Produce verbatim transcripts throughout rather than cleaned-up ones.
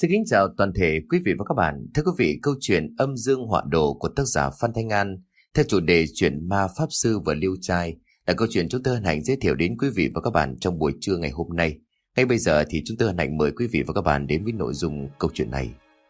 Xin kính chào toàn thể quý vị và các bạn. Thưa quý vị, câu chuyện Âm Dương Họa Đồ của tác giả Phan Thanh An theo chủ đề chuyện ma pháp sư và liêu trai là câu chuyện chúng tôi hân hạnh giới thiệu đến quý vị và các bạn trong buổi trưa ngày hôm nay. Ngay bây giờ thì chúng tôi hân hạnh mời quý vị và các bạn đến với nội dung câu chuyện này.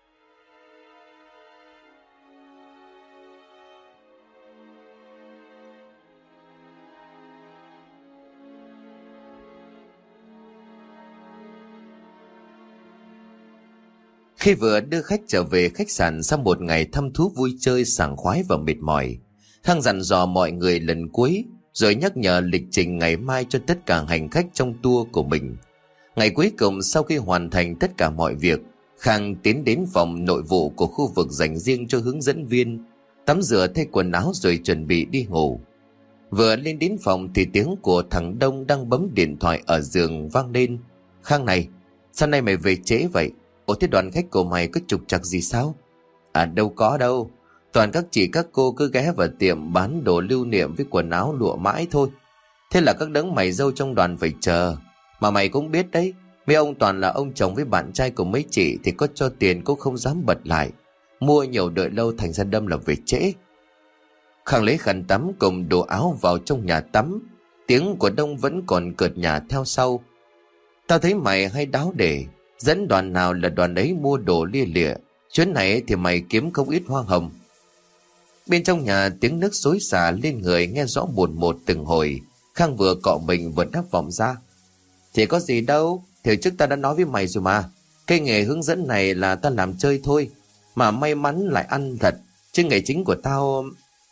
Khi vừa đưa khách trở về khách sạn sau một ngày thăm thú vui chơi sảng khoái và mệt mỏi, Khang dặn dò mọi người lần cuối rồi nhắc nhở lịch trình ngày mai cho tất cả hành khách trong tour của mình. Ngày cuối cùng sau khi hoàn thành tất cả mọi việc, Khang tiến đến phòng nội vụ của khu vực dành riêng cho hướng dẫn viên, tắm rửa thay quần áo rồi chuẩn bị đi ngủ. Vừa lên đến phòng thì tiếng của thằng Đông đang bấm điện thoại ở giường vang lên. Khang này, sao nay mày về trễ vậy? Ủa thế đoàn khách của mày có trục trặc gì sao? À đâu có đâu, toàn các chị các cô cứ ghé vào tiệm bán đồ lưu niệm với quần áo lụa mãi thôi. Thế là các đấng mày dâu trong đoàn phải chờ. Mà mày cũng biết đấy, mấy ông toàn là ông chồng với bạn trai của mấy chị thì có cho tiền cũng không dám bật lại. Mua nhiều đợi lâu thành ra đâm là về trễ. Khang lấy khăn tắm cùng đồ áo vào trong nhà tắm. Tiếng của Đông vẫn còn cợt nhả theo sau. Tao thấy mày hay đáo để dẫn đoàn nào là đoàn ấy mua đồ lia lịa. Chuyến này thì mày kiếm không ít hoa hồng. Bên trong nhà tiếng nước xối xả lên người nghe rõ buồn một từng hồi. Khang vừa cọ mình vừa đáp vọng ra. Thì có gì đâu, thì trước ta đã nói với mày rồi mà. Cái nghề hướng dẫn này là ta làm chơi thôi, mà may mắn lại ăn thật. Chứ nghề chính của tao...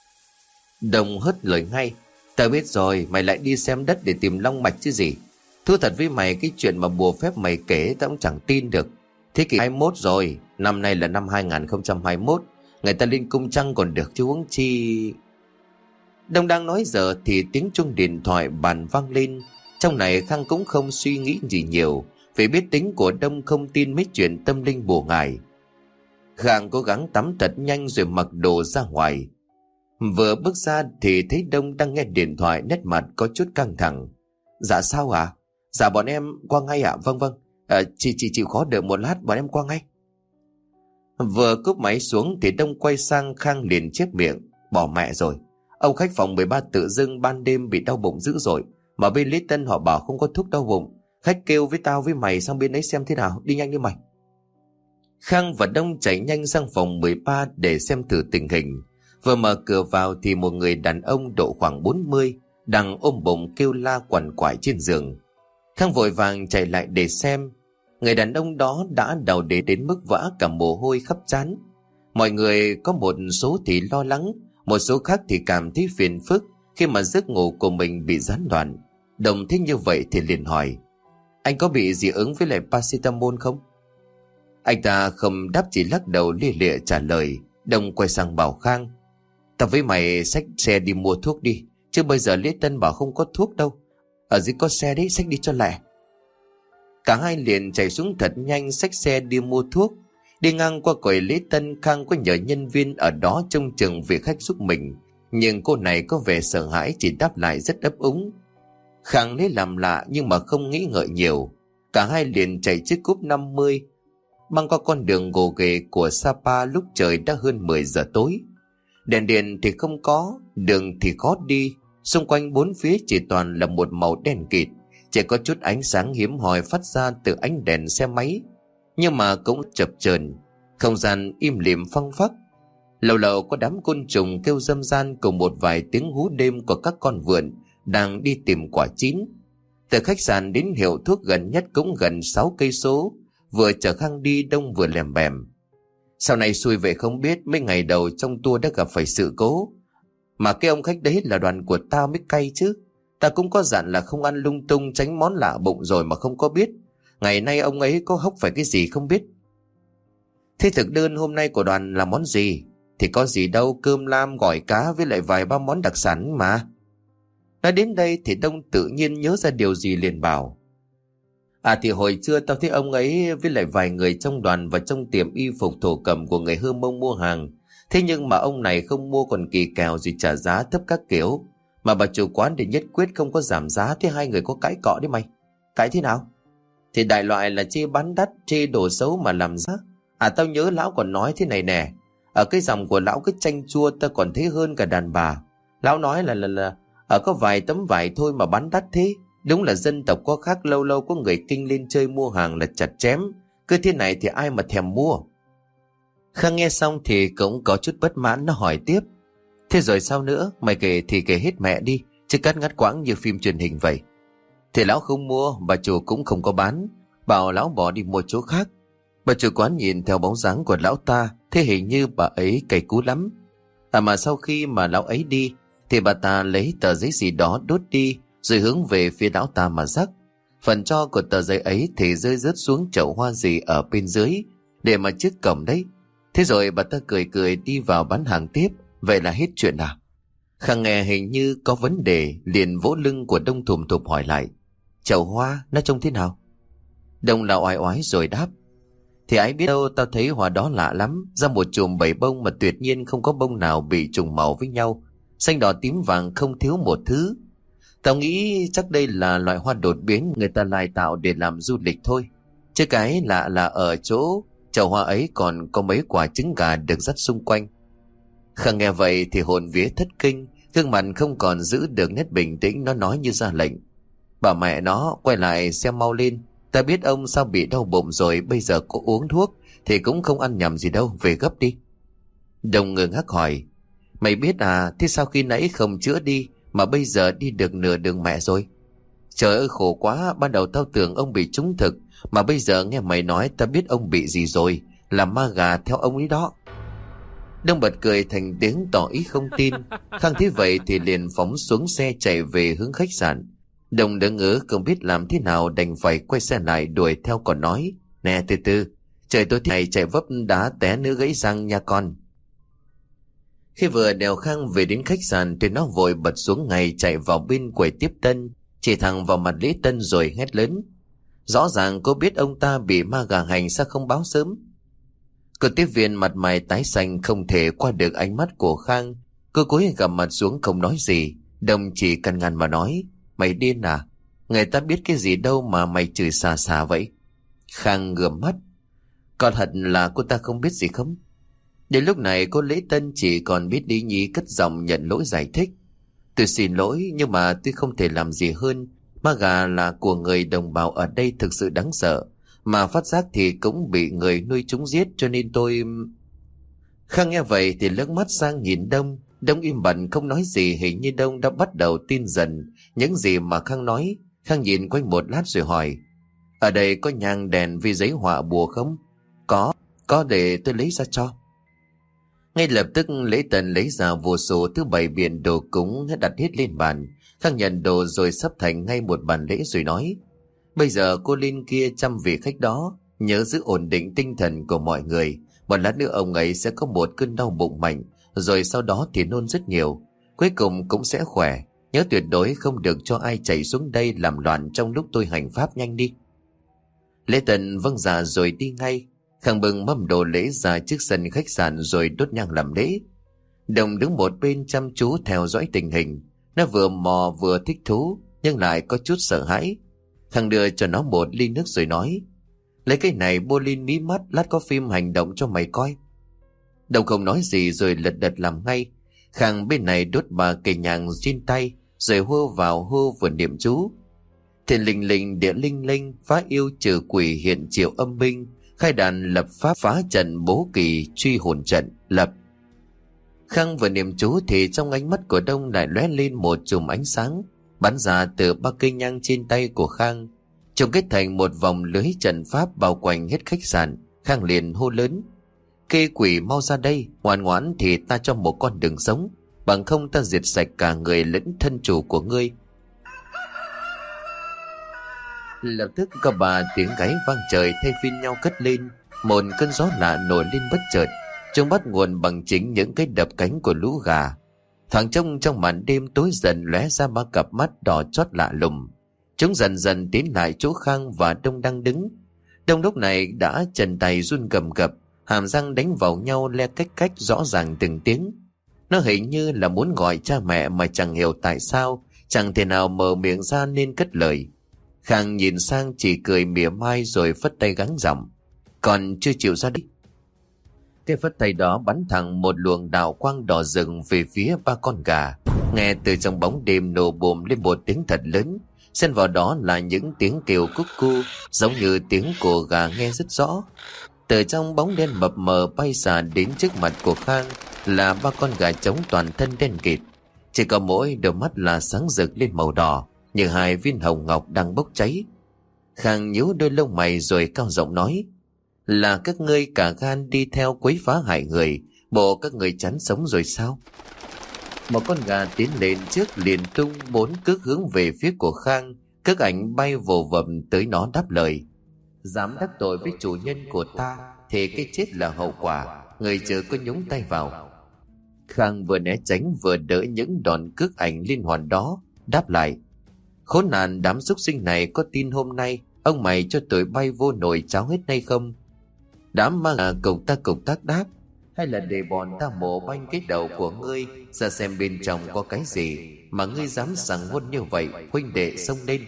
Đồng hất lời ngay. Tao biết rồi, mày lại đi xem đất để tìm long mạch chứ gì. Thú thật với mày, cái chuyện mà bùa phép mày kể tao cũng chẳng tin được. Thế kỷ hai mươi mốt rồi, năm nay là năm hai không hai mốt, người ta lên cung trăng còn được chứ huống chi. Đông đang nói giờ thì tiếng chuông điện thoại bàn vang lên. Trong này Khang cũng không suy nghĩ gì nhiều, vì biết tính của Đông không tin mấy chuyện tâm linh bùa ngải. Khang cố gắng tắm thật nhanh rồi mặc đồ ra ngoài. Vừa bước ra thì thấy Đông đang nghe điện thoại, nét mặt có chút căng thẳng. Dạ sao ạ? À? Dạ bọn em qua ngay ạ. À? Vâng vâng, à, chị chị chịu khó đợi một lát, bọn em qua ngay. Vừa cúp máy xuống thì Đông quay sang Khang liền chép miệng. Bỏ mẹ rồi, ông khách phòng mười ba tự dưng ban đêm bị đau bụng dữ rồi, mà bên Lý Tân họ bảo không có thuốc đau bụng. Khách kêu với tao với mày sang bên ấy xem thế nào, đi nhanh đi mày. Khang và Đông chạy nhanh sang phòng mười ba để xem thử tình hình. Vừa mở cửa vào thì một người đàn ông độ khoảng bốn mươi đang ôm bụng kêu la quằn quại trên giường. Khang vội vàng chạy lại để xem. Người đàn ông đó đã đau đế đến mức vã cả mồ hôi khắp trán. Mọi người có một số thì lo lắng, một số khác thì cảm thấy phiền phức khi mà giấc ngủ của mình bị gián đoạn. Đồng thấy như vậy thì liền hỏi: anh có bị dị ứng với lại paracetamol không? Anh ta không đáp, chỉ lắc đầu lia lịa trả lời. Đồng quay sang bảo Khang: tao với mày xách xe đi mua thuốc đi, chứ bây giờ Lý Tân bảo không có thuốc đâu. Ở dưới có xe đấy, xách đi cho lẹ. Cả hai liền chạy xuống thật nhanh, xách xe đi mua thuốc. Đi ngang qua quầy Lý Tân, Khang có nhờ nhân viên ở đó trông chừng vị khách giúp mình, nhưng cô này có vẻ sợ hãi, chỉ đáp lại rất ấp úng. Khang lấy làm lạ nhưng mà không nghĩ ngợi nhiều. Cả hai liền chạy chiếc cúp năm mươi băng qua con đường gồ ghề của Sapa lúc trời đã hơn mười giờ tối. Đèn điện thì không có, đường thì khó đi, xung quanh bốn phía chỉ toàn là một màu đen kịt, chỉ có chút ánh sáng hiếm hoi phát ra từ ánh đèn xe máy, nhưng mà cũng chập chờn. Không gian im lìm phăng phắc. Lâu lâu có đám côn trùng kêu râm ran cùng một vài tiếng hú đêm của các con vượn đang đi tìm quả chín. Từ khách sạn đến hiệu thuốc gần nhất cũng gần sáu cây số. Vừa chở Khang đi, Đông vừa lèm bèm: sau này xui về không biết, mấy ngày đầu trong tour đã gặp phải sự cố. Mà cái ông khách đấy là đoàn của tao mới cay chứ. Ta cũng có dặn là không ăn lung tung, tránh món lạ bụng rồi mà không có biết. Ngày nay ông ấy có hốc phải cái gì không biết. Thế thực đơn hôm nay của đoàn là món gì? Thì có gì đâu, cơm lam, gỏi cá với lại vài ba món đặc sản mà. Nói đến đây thì Đông tự nhiên nhớ ra điều gì liền bảo: à thì hồi trưa tao thấy ông ấy với lại vài người trong đoàn vào trong tiệm y phục thổ cẩm của người Hơ Mông mua hàng. Thế nhưng mà ông này không mua còn kỳ kèo gì trả giá thấp các kiểu. Mà bà chủ quán thì nhất quyết không có giảm giá. Thế hai người có cãi cọ đấy mày. Cãi thế nào? Thì đại loại là chê bán đắt, chê đồ xấu mà làm giá. À tao nhớ lão còn nói thế này nè. Ở cái dòng của lão cái chanh chua ta còn thấy hơn cả đàn bà. Lão nói là là là ở có vài tấm vải thôi mà bán đắt thế. Đúng là dân tộc có khác, lâu lâu có người kinh lên chơi mua hàng là chặt chém. Cứ thế này thì ai mà thèm mua. Khang nghe xong thì cũng có chút bất mãn, nó hỏi tiếp. Thế rồi sao nữa? Mày kể thì kể hết mẹ đi, chứ cắt ngắt quãng như phim truyền hình vậy. Thì lão không mua, bà chủ cũng không có bán, bảo lão bỏ đi mua chỗ khác. Bà chủ quán nhìn theo bóng dáng của lão ta, thế hình như bà ấy cay cú lắm. À mà sau khi mà lão ấy đi thì bà ta lấy tờ giấy gì đó đốt đi, rồi hướng về phía lão ta mà rắc. Phần tro của tờ giấy ấy thì rơi rớt xuống chậu hoa gì ở bên dưới, để mà trước cổng đấy. Thế rồi bà ta cười cười đi vào bán hàng tiếp. Vậy là hết chuyện à? Khang nghe hình như có vấn đề, liền vỗ lưng của Đông thùm thụp hỏi lại. Chậu hoa nó trông thế nào? Đông là oai oái rồi đáp. Thì ai biết đâu, tao thấy hoa đó lạ lắm, ra một chùm bảy bông mà tuyệt nhiên không có bông nào bị trùng màu với nhau, xanh đỏ tím vàng không thiếu một thứ. Tao nghĩ chắc đây là loại hoa đột biến người ta lai tạo để làm du lịch thôi. Chứ cái lạ là ở chỗ chậu hoa ấy còn có mấy quả trứng gà được dắt xung quanh. Khang nghe vậy thì hồn vía thất kinh, gương mặt không còn giữ được nét bình tĩnh, nó nói như ra lệnh. Bà mẹ nó, quay lại xem mau lên. Ta biết ông sao bị đau bụng rồi, bây giờ có uống thuốc thì cũng không ăn nhầm gì đâu, về gấp đi. Đồng ngơ ngác hỏi. Mày biết à, thế sao khi nãy không chữa đi mà bây giờ đi được nửa đường mẹ rồi? Trời ơi khổ quá, ban đầu tao tưởng ông bị trúng thực, mà bây giờ nghe mày nói ta biết ông bị gì rồi, là ma gà theo ông ấy đó. Đông bật cười thành tiếng tỏ ý không tin. Khang thấy vậy thì liền phóng xuống xe chạy về hướng khách sạn. Đồng đỡ ngỡ không biết làm thế nào, đành phải quay xe lại đuổi theo còn nói. Nè từ từ, trời tối thế này chạy vấp đá té nữa gãy răng nha con. Khi vừa đèo Khang về đến khách sạn thì nó vội bật xuống ngay, chạy vào bên quầy tiếp tân, chỉ thẳng vào mặt Lý Tân rồi hét lớn. Rõ ràng cô biết ông ta bị ma gà hành, sao không báo sớm? Cô tiếp viên mặt mày tái xanh không thể qua được ánh mắt của Khang. Cô cúi gằm mặt xuống không nói gì. Đồng chỉ căn ngăn mà nói. Mày điên à? Người ta biết cái gì đâu mà mày chửi xà xà vậy? Khang gườm mắt. Còn thật là cô ta không biết gì không? Đến lúc này cô Lễ Tân chỉ còn biết lý nhí cất giọng nhận lỗi giải thích. Tôi xin lỗi, nhưng mà tôi không thể làm gì hơn. Ma gà là của người đồng bào ở đây thực sự đáng sợ, mà phát giác thì cũng bị người nuôi chúng giết, cho nên tôi... Khang nghe vậy thì lướt mắt sang nhìn Đông. Đông im bặt không nói gì, hình như Đông đã bắt đầu tin dần những gì mà Khang nói. Khang nhìn quanh một lát rồi hỏi. Ở đây có nhang đèn với giấy họa bùa không? Có, có, để tôi lấy ra cho. Ngay lập tức Lễ Tân lấy ra vô số thứ bày biện đồ cúng đặt hết lên bàn. Khang nhận đồ rồi sắp thành ngay một bàn lễ rồi nói. Bây giờ cô lên kia chăm vị khách đó, nhớ giữ ổn định tinh thần của mọi người. Một lát nữa ông ấy sẽ có một cơn đau bụng mạnh, rồi sau đó thì nôn rất nhiều. Cuối cùng cũng sẽ khỏe. Nhớ tuyệt đối không được cho ai chạy xuống đây làm loạn trong lúc tôi hành pháp, nhanh đi. Lễ Tân vâng dạ rồi đi ngay. Khang bưng mâm đồ lễ ra trước sân khách sạn rồi đốt nhang làm lễ. Đồng đứng một bên chăm chú theo dõi tình hình. Nó vừa mò vừa thích thú, nhưng lại có chút sợ hãi. Khang đưa cho nó một ly nước rồi nói. Lấy cái này bôi lên mí mắt, lát có phim hành động cho mày coi. Đồng không nói gì rồi lật đật làm ngay. Khang bên này đốt ba cây nhang trên tay, rồi hô vào hô vừa niệm chú. Thiền linh linh địa linh linh, phá yêu trừ quỷ hiện triệu âm binh, khai đàn lập pháp phá trận bố kỳ truy hồn trận lập. Khang vừa niệm chú thì trong ánh mắt của Đông lại lóe lên một chùm ánh sáng bắn ra từ ba cây nhang trên tay của Khang, trông kết thành một vòng lưới trận pháp bao quanh hết khách sạn. Khang liền hô lớn. Kê quỷ mau ra đây, ngoan ngoãn thì ta cho một con đường sống, bằng không ta diệt sạch cả người lẫn thân chủ của ngươi. Lập tức có ba tiếng gáy vang trời thay phiên nhau cất lên. Một cơn gió lạ nổi lên bất chợt, trông bắt nguồn bằng chính những cái đập cánh của lũ gà. Thoáng trông trong màn đêm tối dần lóe ra ba cặp mắt đỏ chót lạ lùng. Chúng dần dần tiến lại chỗ Khang và Đông đang đứng. Đông lúc này đã chân tay run cầm cập, hàm răng đánh vào nhau le cách cách rõ ràng từng tiếng. Nó hình như là muốn gọi cha mẹ mà chẳng hiểu tại sao, chẳng thể nào mở miệng ra nên cất lời. Khang nhìn sang chỉ cười mỉa mai rồi phất tay gắng giọng: Còn chưa chịu ra đi. Cái phất tay đó bắn thẳng một luồng đạo quang đỏ rừng về phía ba con gà. Nghe từ trong bóng đêm nổ bùm lên một tiếng thật lớn, xen vào đó là những tiếng kêu cúc cu giống như tiếng của gà nghe rất rõ. Từ trong bóng đen mập mờ bay xà đến trước mặt của Khang là ba con gà trống toàn thân đen kịt, chỉ có mỗi đôi mắt là sáng rực lên màu đỏ như hai viên hồng ngọc đang bốc cháy. Khang nhíu đôi lông mày rồi cao giọng nói: Là các ngươi cả gan đi theo quấy phá hại người, bộ các người chán sống rồi sao? Một con gà tiến lên trước liền tung bốn cước hướng về phía của Khang. Các ảnh bay vồ vập tới nó đáp lời: Dám đắc tội với chủ nhân của ta thì cái chết là hậu quả, người chớ có nhúng tay vào. Khang vừa né tránh vừa đỡ những đòn cước ảnh liên hoàn đó, đáp lại: Khốn nạn đám súc sinh này, có tin hôm nay ông mày cho tụi bay vô nồi cháo hết hay không? Đám ma gà cục ta cục tác đáp: Hay là để bọn ta mổ banh cái đầu của ngươi ra xem bên trong có cái gì mà ngươi dám sảng ngôn như vậy, huynh đệ xông lên.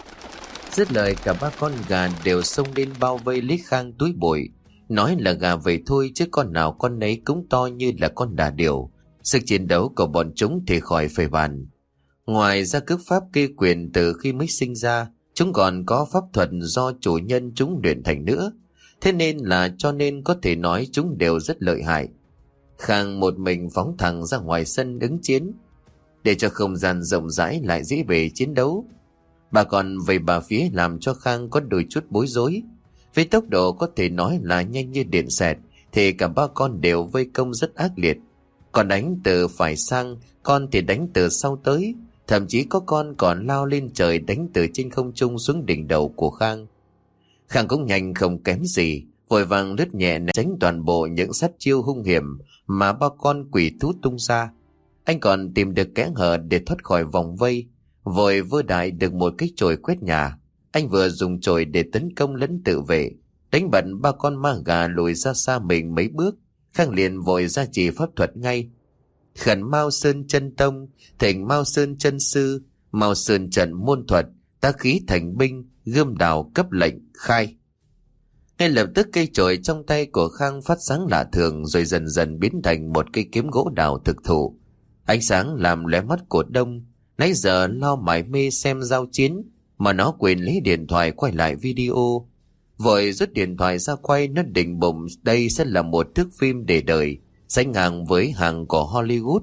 Dứt lời cả ba con gà đều xông lên bao vây lấy Khang túi bụi. Nói là gà vậy thôi chứ con nào con nấy cũng to như là con đà điểu. Sức chiến đấu của bọn chúng thì khỏi phải bàn. Ngoài ra cước pháp kê quyền từ khi mới sinh ra, chúng còn có pháp thuật do chủ nhân chúng luyện thành nữa. Thế nên là cho nên có thể nói chúng đều rất lợi hại. Khang một mình phóng thẳng ra ngoài sân ứng chiến, để cho không gian rộng rãi lại dễ bề chiến đấu. Bà còn về bà phía làm cho Khang có đôi chút bối rối. Với tốc độ có thể nói là nhanh như điện xẹt thì cả ba con đều vây công rất ác liệt. Còn đánh từ phải sang, con thì đánh từ sau tới, thậm chí có con còn lao lên trời đánh từ trên không trung xuống đỉnh đầu của Khang. Khang cũng nhanh không kém gì, vội vàng lướt nhẹ né tránh toàn bộ những sát chiêu hung hiểm mà ba con quỷ thú tung ra. Anh còn tìm được kẽ hở để thoát khỏi vòng vây, vội vơ đại được một cái chổi quét nhà. Anh vừa dùng chổi để tấn công lẫn tự vệ, đánh bật ba con ma gà lùi ra xa mình mấy bước. Khang liền vội ra chỉ pháp thuật ngay: Khẩn Mao Sơn Chân Tông, Thỉnh Mao Sơn Chân Sư, Mao Sơn Trận Môn Thuật, Tá Khí Thành Binh, Gươm Đào cấp lệnh khai. Ngay lập tức cây chổi trong tay của Khang phát sáng lạ thường, rồi dần dần biến thành một cây kiếm gỗ đào thực thụ. Ánh sáng làm lóe mắt của Đông, nãy giờ lo mải mê xem giao chiến mà nó quên lấy điện thoại quay lại video. Vội rút điện thoại ra quay, nó định bụng đây sẽ là một thước phim để đời, sánh ngang với hàng của Hollywood.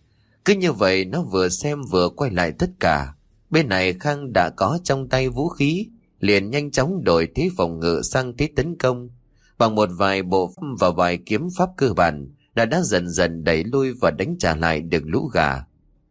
Cứ như vậy nó vừa xem vừa quay lại tất cả. Bên này Khang đã có trong tay vũ khí, liền nhanh chóng đổi thế phòng ngự sang thế tấn công. Bằng một vài bộ pháp và vài kiếm pháp cơ bản đã đã dần dần đẩy lui và đánh trả lại được lũ gà.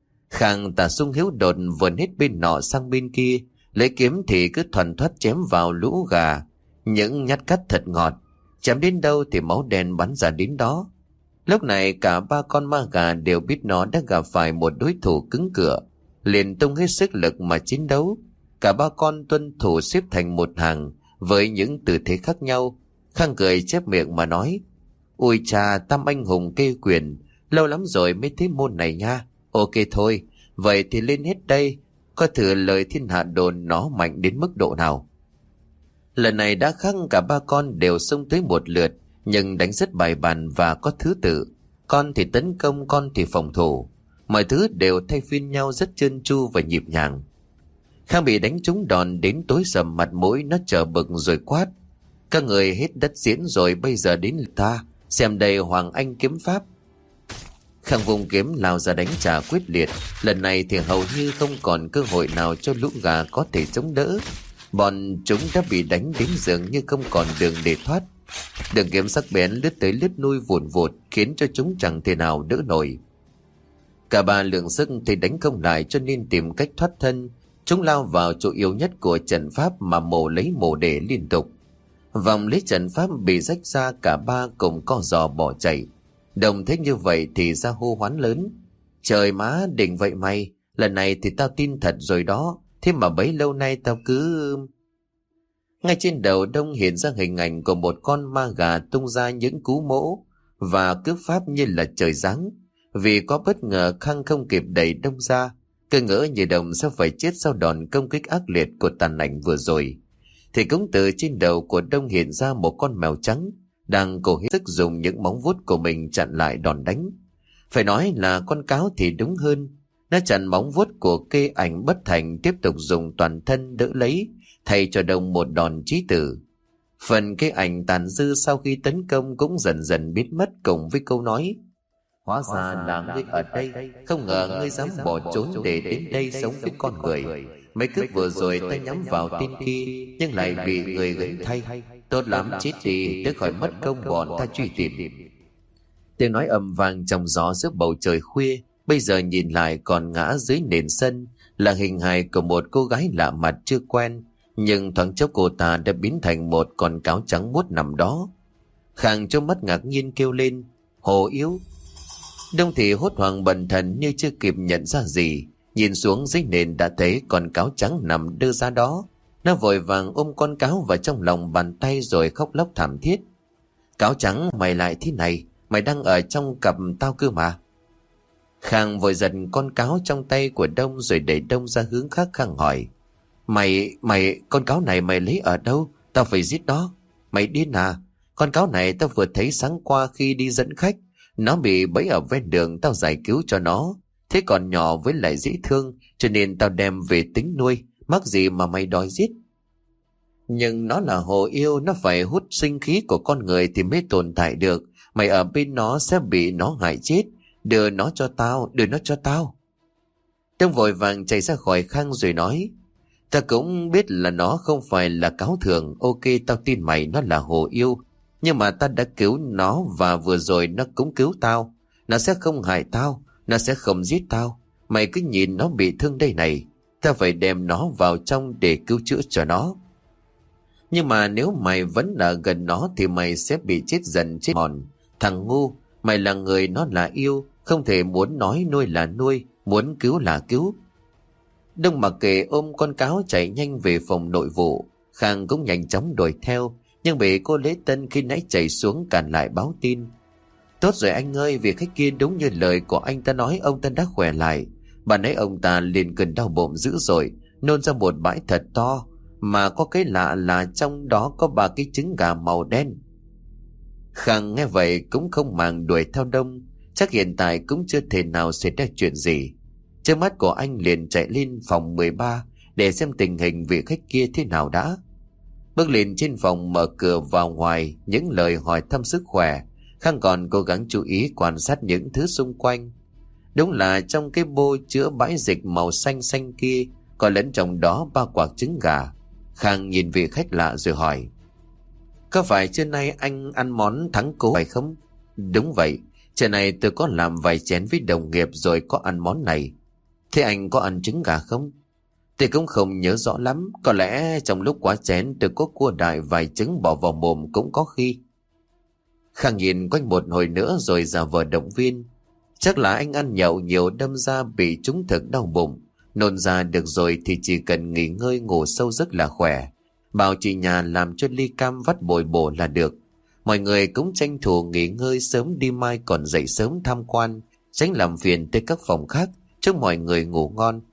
Khang tả sung hiếu đột vườn hết bên nọ sang bên kia, lấy kiếm thì cứ thoăn thoắt chém vào lũ gà, những nhát cắt thật ngọt, chém đến đâu thì máu đen bắn ra đến đó. Lúc này cả ba con ma gà đều biết nó đã gặp phải một đối thủ cứng cựa, liền tung hết sức lực mà chiến đấu. Cả ba con tuân thủ xếp thành một hàng với những tư thế khác nhau. Khang cười chép miệng mà nói: Ui cha, tam anh hùng kê quyền, lâu lắm rồi mới thấy môn này nha. Ok thôi, vậy thì lên hết đây, coi thử lời thiên hạ đồn nó mạnh đến mức độ nào. Lần này đã khác, cả ba con đều xông tới một lượt, nhưng đánh rất bài bản và có thứ tự. Con thì tấn công, con thì phòng thủ, mọi thứ đều thay phiên nhau rất trơn tru và nhịp nhàng. Khang bị đánh trúng đòn đến tối sầm mặt mũi, nó chờ bực rồi quát: Các người hết đất diễn rồi, bây giờ đến lượt ta, xem đây Hoàng Anh kiếm pháp. Khang vùng kiếm lao ra đánh trả quyết liệt. Lần này thì hầu như không còn cơ hội nào cho lũ gà có thể chống đỡ. Bọn chúng đã bị đánh đến dường như không còn đường để thoát. Đường kiếm sắc bén lướt tới lướt lui vụn vụt, khiến cho chúng chẳng thể nào đỡ nổi. Cả ba lượng sức thì đánh không lại, cho nên tìm cách thoát thân. Chúng lao vào chỗ yếu nhất của trận pháp mà mổ lấy mổ để liên tục. Vòng lấy trận pháp bị rách ra, cả ba cùng co giò bỏ chạy. Đồng thấy như vậy thì ra hô hoán lớn: Trời má, đỉnh vậy mày, lần này thì tao tin thật rồi đó, thế mà bấy lâu nay tao cứ... Ngay trên đầu Đông hiện ra hình ảnh của một con ma gà tung ra những cú mỗ và cước pháp như là trời giáng. Vì có bất ngờ, Khang không kịp đẩy Đông ra, Cứ ngỡ như Đông sẽ phải chết sau đòn công kích ác liệt của tàn ảnh vừa rồi, thì cũng từ trên đầu của Đông hiện ra một con mèo trắng đang cố hết sức dùng những móng vuốt của mình chặn lại đòn đánh. Phải nói là con cáo thì đúng hơn, nó chặn móng vuốt của Kê Ảnh bất thành, tiếp tục dùng toàn thân đỡ lấy, thay cho Đông một đòn chí tử. Phần Kê Ảnh tàn dư sau khi tấn công cũng dần dần biến mất cùng với câu nói: hóa ra là ngươi ở đây, không ngờ ngươi dám bỏ trốn để đến đây sống với con người. Mấy cước vừa rồi ta nhắm vào tên kia nhưng lại bị người gánh thay. Tốt lắm, chết đi để khỏi mất công bọn ta truy tìm. Tiếng nói ầm vang trong gió giữa bầu trời khuya, bây giờ nhìn lại còn ngã dưới nền sân là hình hài của một cô gái lạ mặt chưa quen, nhưng thoáng chốc cô ta đã biến thành một con cáo trắng muốt nằm đó. Khang trong mắt ngạc nhiên kêu lên: Hồ Yêu! Đông thì hốt hoảng bần thần như chưa kịp nhận ra gì, nhìn xuống dưới nền đã thấy con cáo trắng nằm đơ ra đó. Nó vội vàng ôm con cáo vào trong lòng bàn tay rồi khóc lóc thảm thiết: Cáo trắng, mày lại thế này, mày đang ở trong cặp tao cơ mà. Khang vội giật con cáo trong tay của Đông rồi đẩy Đông ra hướng khác. Khang hỏi: Mày, mày, con cáo này mày lấy ở đâu? Tao phải giết nó. Mày điên à? Con cáo này tao vừa thấy sáng qua khi đi dẫn khách. Nó bị bẫy ở ven đường, tao giải cứu cho nó. Thế còn nhỏ với lại dễ thương, cho nên tao đem về tính nuôi. Mắc gì mà mày đòi giết? Nhưng nó là hồ yêu, nó phải hút sinh khí của con người thì mới tồn tại được. Mày ở bên nó sẽ bị nó hại chết. Đưa nó cho tao, đưa nó cho tao. Đông vội vàng chạy ra khỏi Khang rồi nói: Ta cũng biết là nó không phải là cáo thường. Ok, tao tin mày nó là hồ yêu. Nhưng mà ta đã cứu nó và vừa rồi nó cũng cứu tao. Nó sẽ không hại tao, nó sẽ không giết tao. Mày cứ nhìn nó bị thương đây này. Ta phải đem nó vào trong để cứu chữa cho nó. Nhưng mà nếu mày vẫn là gần nó thì mày sẽ bị chết dần chết mòn. Thằng ngu, mày là người nó là yêu, không thể muốn nói nuôi là nuôi, muốn cứu là cứu. Đông mặc kệ ôm con cáo chạy nhanh về phòng nội vụ. Khang cũng nhanh chóng đuổi theo, nhưng bị cô Lễ Tân khi nãy chạy xuống cản lại báo tin: Tốt rồi anh ơi, vị khách kia đúng như lời của anh ta nói, ông ta đã khỏe lại. Bà nãy ông ta liền cơn đau bụng dữ dội, nôn ra một bãi thật to, mà có cái lạ là trong đó có ba cái trứng gà màu đen. Khang nghe vậy cũng không màng đuổi theo Đông, chắc hiện tại cũng chưa thể nào xảy ra chuyện gì. Trước mắt của anh liền chạy lên phòng mười ba để xem tình hình vị khách kia thế nào đã. Bước lên trên phòng, mở cửa vào ngoài, những lời hỏi thăm sức khỏe. Khang còn cố gắng chú ý quan sát những thứ xung quanh. Đúng là trong cái bô chứa bãi dịch màu xanh xanh kia có lẫn trong đó ba quả trứng gà. Khang nhìn vị khách lạ rồi hỏi: Có phải trưa nay anh ăn món thắng cố phải không? Đúng vậy, trưa nay tôi có làm vài chén với đồng nghiệp rồi có ăn món này. Thế anh có ăn trứng gà không? Tôi cũng không nhớ rõ lắm, có lẽ trong lúc quá chén tôi có cua đại vài trứng bỏ vào mồm cũng có khi. Khang nhìn quanh một hồi nữa rồi giả vờ động viên: Chắc là anh ăn nhậu nhiều đâm ra bị trúng thực đau bụng. Nôn ra được rồi thì chỉ cần nghỉ ngơi ngủ sâu giấc là khỏe. Bảo chị nhà làm cho ly cam vắt bồi bổ là được. Mọi người cũng tranh thủ nghỉ ngơi sớm đi mai còn dậy sớm tham quan, tránh làm phiền tới các phòng khác, chúc mọi người ngủ ngon.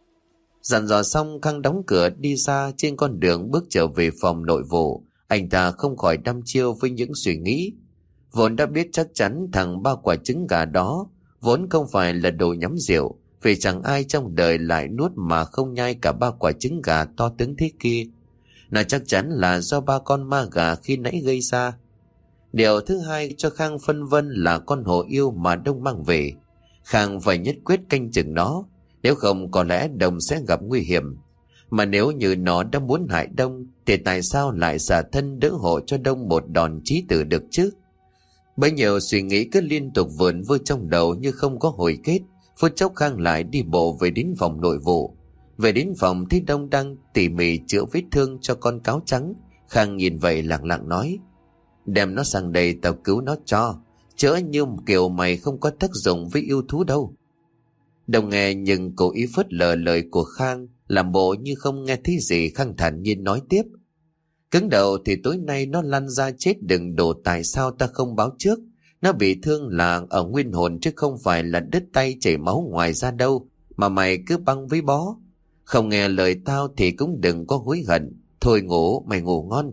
Dặn dò xong, Khang đóng cửa đi ra. Trên con đường bước trở về phòng nội vụ, anh ta không khỏi đăm chiêu với những suy nghĩ. Vốn đã biết chắc chắn thằng ba quả trứng gà đó vốn không phải là đồ nhắm rượu, vì chẳng ai trong đời lại nuốt mà không nhai cả ba quả trứng gà to tướng thế kia. Nó chắc chắn là do ba con ma gà khi nãy gây ra. Điều thứ hai cho Khang phân vân là con hổ yêu mà Đông mang về. Khang phải nhất quyết canh chừng nó, nếu không có lẽ Đông sẽ gặp nguy hiểm. Mà nếu như nó đã muốn hại Đông thì tại sao lại xả thân đỡ hộ cho Đông một đòn chí tử được chứ? Bấy nhiêu suy nghĩ cứ liên tục vườn vơ trong đầu như không có hồi kết. Phút chốc Khang lại đi bộ về đến phòng nội vụ. Về đến phòng thấy Đông đang tỉ mỉ chữa vết thương cho con cáo trắng. Khang nhìn vậy lặng lặng nói: Đem nó sang đây tao cứu nó cho. Chữa như kiểu mày không có tác dụng với yêu thú đâu. Đông nghe nhưng cố ý phớt lờ lời của Khang, làm bộ như không nghe thấy gì. Khang thản nhiên nói tiếp: Cứng đầu thì tối nay nó lăn ra chết đừng đổ, tại sao ta không báo trước. Nó bị thương là ở nguyên hồn chứ không phải là đứt tay chảy máu ngoài ra đâu. mà mày cứ băng với bó. Không nghe lời tao thì cũng đừng có hối hận. Thôi ngủ, mày ngủ ngon.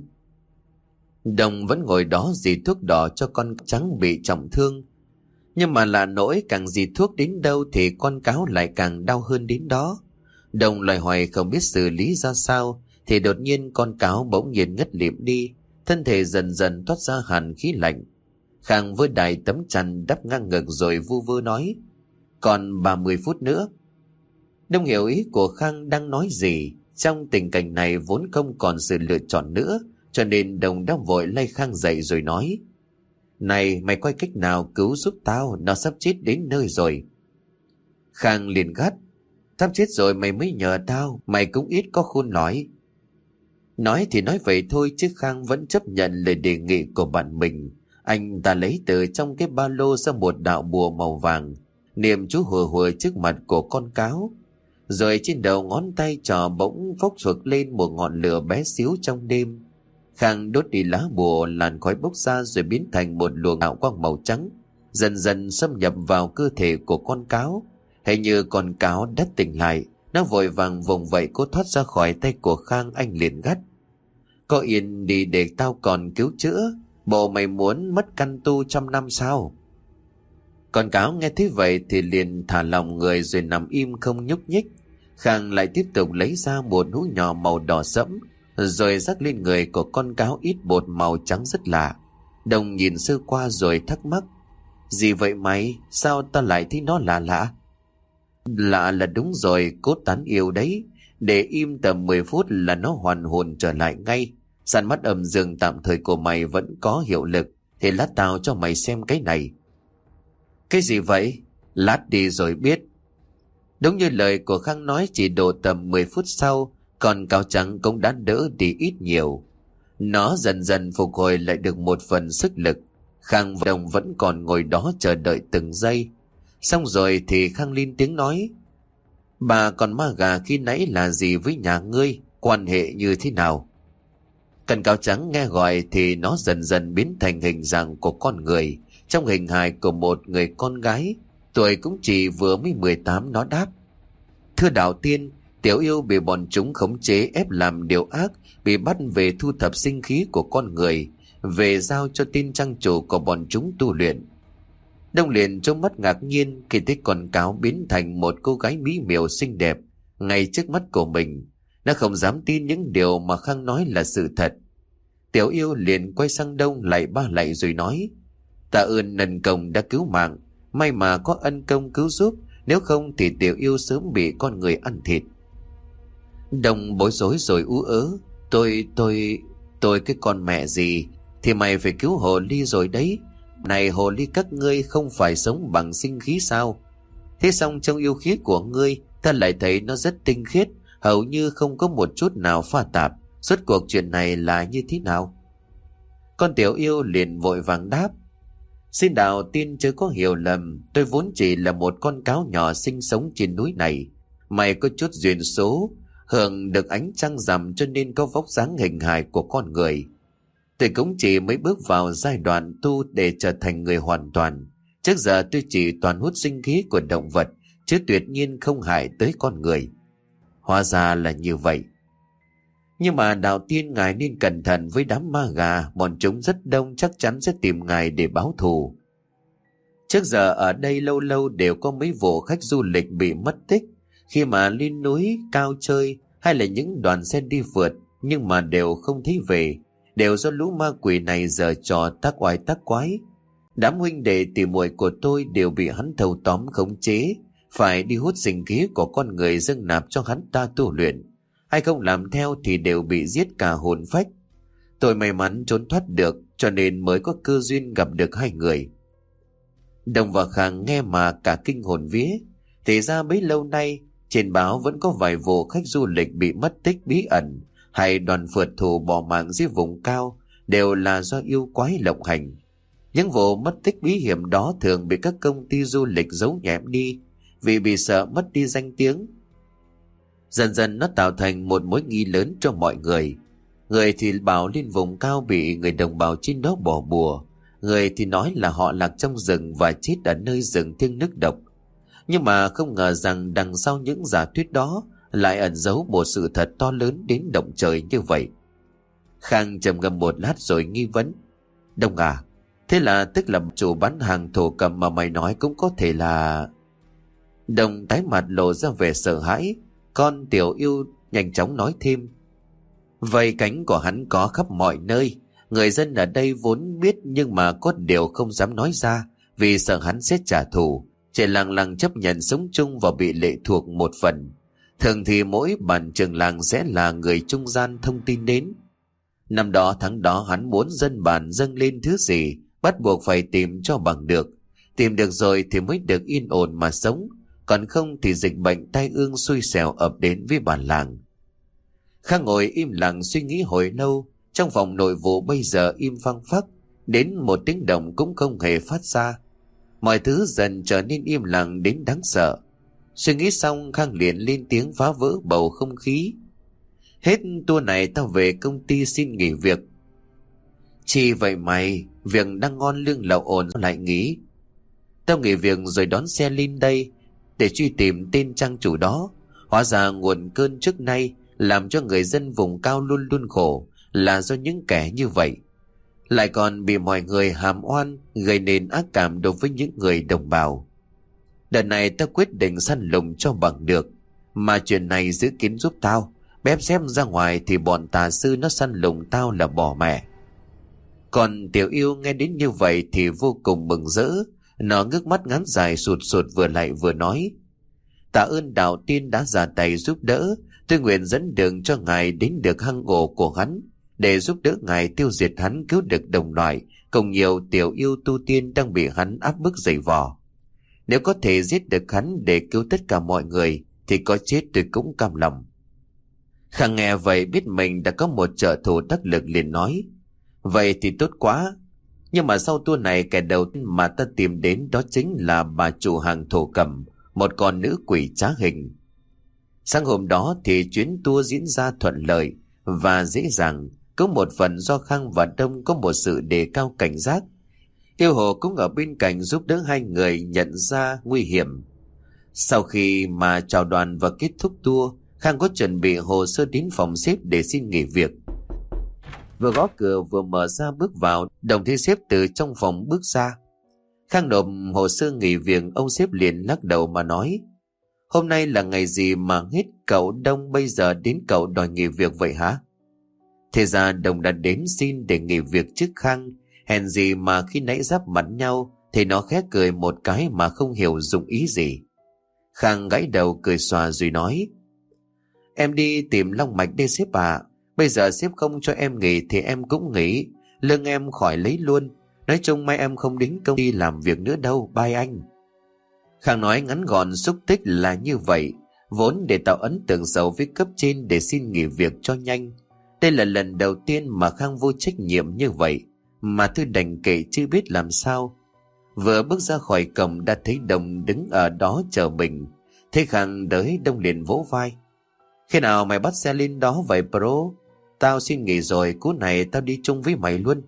Đồng vẫn ngồi đó dì thuốc đỏ cho con trắng bị trọng thương. Nhưng mà lạ nỗi càng dì thuốc đến đâu thì con cáo lại càng đau hơn đến đó. Đồng loài hoài không biết xử lý ra sao thì đột nhiên con cáo bỗng nhiên ngất lịm đi, thân thể dần dần thoát ra hàn khí lạnh. Khang với đài tấm chăn đắp ngang ngực rồi vu vơ nói: còn ba mươi phút nữa. Đông hiểu ý của Khang đang nói gì. Trong tình cảnh này vốn không còn sự lựa chọn nữa, cho nên Đồng đã vội lay Khang dậy rồi nói: này, mày coi cách nào cứu giúp tao, nó sắp chết đến nơi rồi. Khang liền gắt: sắp chết rồi mày mới nhờ tao, mày cũng ít có khôn nói. Nói thì nói vậy thôi chứ Khang vẫn chấp nhận lời đề nghị của bạn mình. Anh ta lấy từ trong cái ba lô ra một đạo bùa màu vàng, niệm chú hùa hùa trước mặt của con cáo. Rồi trên đầu ngón tay trò bỗng phốc phực lên một ngọn lửa bé xíu trong đêm. Khang đốt đi lá bùa, làn khói bốc ra rồi biến thành một luồng hào quang màu trắng, dần dần xâm nhập vào cơ thể của con cáo. Hình như con cáo đã tỉnh lại, nó vội vàng vùng vẫy cố thoát ra khỏi tay của Khang. Anh liền gắt: có yên đi để tao còn cứu chữa, bộ mày muốn mất căn tu trăm năm sao? Con cáo nghe thấy vậy thì liền thả lỏng người rồi nằm im không nhúc nhích. Khang lại tiếp tục lấy ra một hũ nhỏ màu đỏ sẫm, rồi rắc lên người của con cáo ít bột màu trắng rất lạ. Đồng nhìn sơ qua rồi thắc mắc: gì vậy mày, sao ta lại thấy nó lạ lạ? Lạ là đúng rồi, cốt tán yêu đấy. Để im tầm mười phút là nó hoàn hồn trở lại ngay. Săn mắt âm dương tạm thời của mày vẫn có hiệu lực, thì lát tao cho mày xem cái này. Cái gì vậy? Lát đi rồi biết. Đúng như lời của Khang nói, chỉ độ tầm mười phút sau, con cáo trắng cũng đã đỡ đi ít nhiều. Nó dần dần phục hồi lại được một phần sức lực. Khang và Đồng vẫn còn ngồi đó chờ đợi từng giây. Xong rồi thì Khang lên tiếng nói: bà còn ma gà khi nãy là gì với nhà ngươi, quan hệ như thế nào? Con cáo trắng nghe gọi thì nó dần dần biến thành hình dạng của con người, trong hình hài của một người con gái, tuổi cũng chỉ vừa mới mười tám. Nó đáp: thưa đạo tiên, tiểu yêu bị bọn chúng khống chế ép làm điều ác, bị bắt về thu thập sinh khí của con người, về giao cho tên trang chủ của bọn chúng tu luyện. Đông liền trông mắt ngạc nhiên khi thấy con cáo biến thành một cô gái mỹ miều xinh đẹp ngay trước mắt của mình. Nó không dám tin những điều mà Khang nói là sự thật. Tiểu yêu liền quay sang Đông lại ba lạy rồi nói: tạ ơn nần công đã cứu mạng, may mà có ân công cứu giúp, nếu không thì tiểu yêu sớm bị con người ăn thịt. Đông bối rối rồi ú ớ: Tôi, tôi, tôi cái con mẹ gì, thì mày phải cứu hồ ly rồi đấy. Này hồ ly các ngươi không phải sống bằng sinh khí sao? Thế xong trong yêu khí của ngươi, ta lại thấy nó rất tinh khiết, hầu như không có một chút nào pha tạp. Suốt cuộc chuyện này là như thế nào? Con tiểu yêu liền vội vàng đáp: xin đạo tiên chớ có hiểu lầm, tôi vốn chỉ là một con cáo nhỏ sinh sống trên núi này. Mày có chút duyên số, hưởng được ánh trăng rằm cho nên có vóc dáng hình hài của con người. Tôi cũng chỉ mới bước vào giai đoạn tu để trở thành người hoàn toàn. Trước giờ tôi chỉ toàn hút sinh khí của động vật, chứ tuyệt nhiên không hại tới con người. Hóa ra là như vậy. Nhưng mà đạo tiên ngài nên cẩn thận với đám ma gà, bọn chúng rất đông, chắc chắn sẽ tìm ngài để báo thù. Trước giờ ở đây lâu lâu đều có mấy vụ khách du lịch bị mất tích khi mà lên núi cao chơi, hay là những đoàn xe đi vượt nhưng mà đều không thấy về, đều do lũ ma quỷ này giở trò tác oai tác quái. Đám huynh đệ tỉ muội của tôi đều bị hắn thâu tóm khống chế, phải đi hút sinh khí của con người dâng nạp cho hắn ta tu luyện. Ai không làm theo thì đều bị giết cả hồn phách. Tôi may mắn trốn thoát được, cho nên mới có cơ duyên gặp được hai người. Đồng và Khang nghe mà cả kinh hồn vía. Thì ra bấy lâu nay trên báo vẫn có vài vụ khách du lịch bị mất tích bí ẩn, hay đoàn phượt thủ bỏ mạng dưới vùng cao, đều là do yêu quái lộng hành. Những vụ mất tích bí hiểm đó thường bị các công ty du lịch giấu nhẹm đi, vì bị sợ mất đi danh tiếng. Dần dần nó tạo thành một mối nghi lớn cho mọi người. Người thì bảo lên vùng cao bị người đồng bào trên đó bỏ bùa, người thì nói là họ lạc trong rừng và chết ở nơi rừng thiêng nước độc. Nhưng mà không ngờ rằng đằng sau những giả thuyết đó lại ẩn giấu một sự thật to lớn đến động trời như vậy. Khang trầm ngâm một lát rồi nghi vấn: Đông à, thế là tức là chủ bán hàng thổ cầm mà mày nói cũng có thể là... Đông tái mặt lộ ra vẻ sợ hãi. Con Tiểu Yêu nhanh chóng nói thêm: Vây cánh của hắn có khắp mọi nơi. Người dân ở đây vốn biết, nhưng mà có điều không dám nói ra, vì sợ hắn sẽ trả thù, chỉ lặng lặng chấp nhận sống chung và bị lệ thuộc một phần. Thường thì mỗi bản trường làng sẽ là người trung gian thông tin đến. Năm đó tháng đó hắn muốn dân bản dâng lên thứ gì, bắt buộc phải tìm cho bằng được. Tìm được rồi thì mới được yên ổn mà sống, còn không thì dịch bệnh tai ương xui xẻo ập đến với bản làng. Khang ngồi im lặng suy nghĩ hồi lâu. Trong phòng nội vụ bây giờ im phăng phắc, đến một tiếng động cũng không hề phát ra. Mọi thứ dần trở nên im lặng đến đáng sợ. Suy nghĩ xong, Khang liền lên tiếng phá vỡ bầu không khí: Hết tour này tao về công ty xin nghỉ việc. Chi vậy mày? Việc đang ngon lương lậu ổn lại nghỉ? Tao nghỉ việc rồi đón xe lên đây để truy tìm tên trang chủ đó. Hóa ra nguồn cơn trước nay làm cho người dân vùng cao luôn luôn khổ là do những kẻ như vậy, lại còn bị mọi người hàm oan, gây nên ác cảm đối với những người đồng bào. Đợt này tao quyết định săn lùng cho bằng được, mà chuyện này giữ kín giúp tao. Bép xếp ra ngoài thì bọn tà sư nó săn lùng tao là bỏ mẹ. Còn Tiểu Yêu nghe đến như vậy thì vô cùng mừng rỡ. Nó ngước mắt ngắn dài sụt sụt vừa lại vừa nói: Tạ ơn đạo tiên đã ra tay giúp đỡ. Tôi nguyện dẫn đường cho ngài đến được hang ổ của hắn, để giúp đỡ ngài tiêu diệt hắn, cứu được đồng loại cùng nhiều tiểu yêu tu tiên đang bị hắn áp bức dày vò. Nếu có thể giết được hắn để cứu tất cả mọi người thì có chết tôi cũng cam lòng. Khang nghe vậy biết mình đã có một trợ thủ đắc lực, liền nói: Vậy thì tốt quá. Nhưng mà sau tour này, kẻ đầu tiên mà ta tìm đến đó chính là bà chủ hàng thổ cầm, một con nữ quỷ trá hình. Sáng hôm đó thì chuyến tour diễn ra thuận lợi và dễ dàng. Có một phần do Khang và Đông có một sự đề cao cảnh giác. Yêu Hồ cũng ở bên cạnh giúp đỡ hai người nhận ra nguy hiểm. Sau khi mà chào đoàn và kết thúc tour, Khang có chuẩn bị hồ sơ đến phòng sếp để xin nghỉ việc. Vừa gõ cửa vừa mở ra bước vào, đồng thấy sếp từ trong phòng bước ra. Khang nộp hồ sơ nghỉ việc, ông sếp liền lắc đầu mà nói: Hôm nay là ngày gì mà hết cậu Đông bây giờ đến cậu đòi nghỉ việc vậy hả? Thế ra Đồng đã đến xin để nghỉ việc trước Khang. Hèn gì mà khi nãy giáp mặt nhau thì nó khẽ cười một cái mà không hiểu dụng ý gì. Khang gãi đầu cười xòa rồi nói: Em đi tìm Long Mạch đi sếp ạ. À. Bây giờ sếp không cho em nghỉ thì em cũng nghỉ, lương em khỏi lấy luôn. Nói chung mai em không đến công ty làm việc nữa đâu, bye anh. Khang nói ngắn gọn xúc tích là như vậy, vốn để tạo ấn tượng xấu với cấp trên để xin nghỉ việc cho nhanh. Đây là lần đầu tiên mà Khang vô trách nhiệm như vậy, mà tôi đành kệ chưa biết làm sao. Vừa bước ra khỏi cổng đã thấy Đồng đứng ở đó chờ mình. Thấy Khang tới, Đông liền vỗ vai: Khi nào mày bắt xe lên đó vậy bro? Tao xin nghỉ rồi, cú này tao đi chung với mày luôn.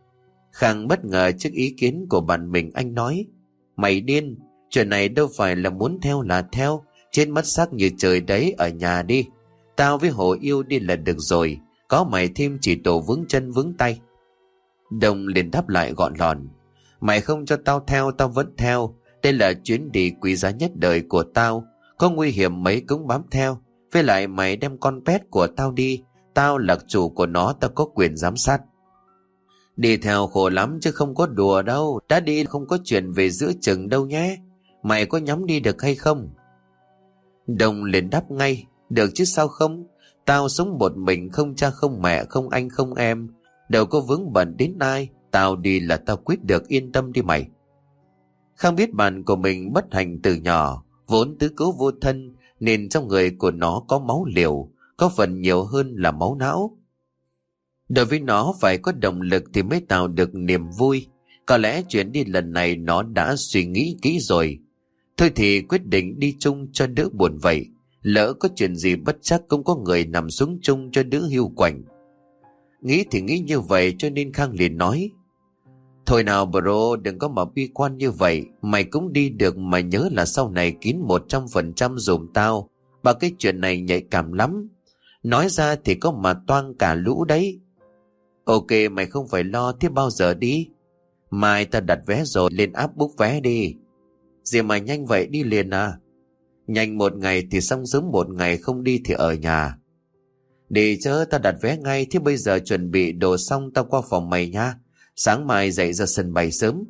Khang bất ngờ trước ý kiến của bạn mình, anh nói: Mày điên, chuyện này đâu phải là muốn theo là theo, chết mất xác như trời đấy, ở nhà đi. Tao với Hồ Yêu đi là được rồi, có mày thêm chỉ tổ vướng chân vướng tay. Đồng liền đáp lại gọn lòn: Mày không cho tao theo tao vẫn theo. Đây là chuyến đi quý giá nhất đời của tao, có nguy hiểm mấy cũng bám theo. Với lại mày đem con pet của tao đi, tao là chủ của nó, tao có quyền giám sát. Đi theo khổ lắm chứ không có đùa đâu, đã đi không có chuyện về giữa chừng đâu nhé. Mày có nhắm đi được hay không? Đồng liền đáp ngay: Được chứ sao không. Tao sống một mình, không cha không mẹ, không anh không em, đâu có vướng bận đến ai. Tao đi là tao quyết được, yên tâm đi mày. Khang biết bạn của mình bất hạnh từ nhỏ, vốn tứ cố vô thân, nên trong người của nó có máu liều, có phần nhiều hơn là máu não. Đối với nó phải có động lực thì mới tạo được niềm vui. Có lẽ chuyện đi lần này nó đã suy nghĩ kỹ rồi. Thôi thì quyết định đi chung cho đỡ buồn vậy. Lỡ có chuyện gì bất chắc cũng có người nằm xuống chung cho đỡ hiu quạnh. Nghĩ thì nghĩ như vậy cho nên Khang liền nói: Thôi nào bro, đừng có mà bi quan như vậy. Mày cũng đi được mà nhớ là sau này kín một trăm phần trăm dùm tao. Và cái chuyện này nhạy cảm lắm. Nói ra thì có mà toang cả lũ đấy. Ok, mày không phải lo, thế bao giờ đi? Mai tao đặt vé rồi, lên app book vé đi. Gì mà nhanh vậy, đi liền à? Nhanh một ngày thì xong, sớm một ngày không đi thì ở nhà. Đi chứ, tao đặt vé ngay. Thế bây giờ chuẩn bị đồ xong tao qua phòng mày nha. Sáng mai dậy ra sân bay sớm.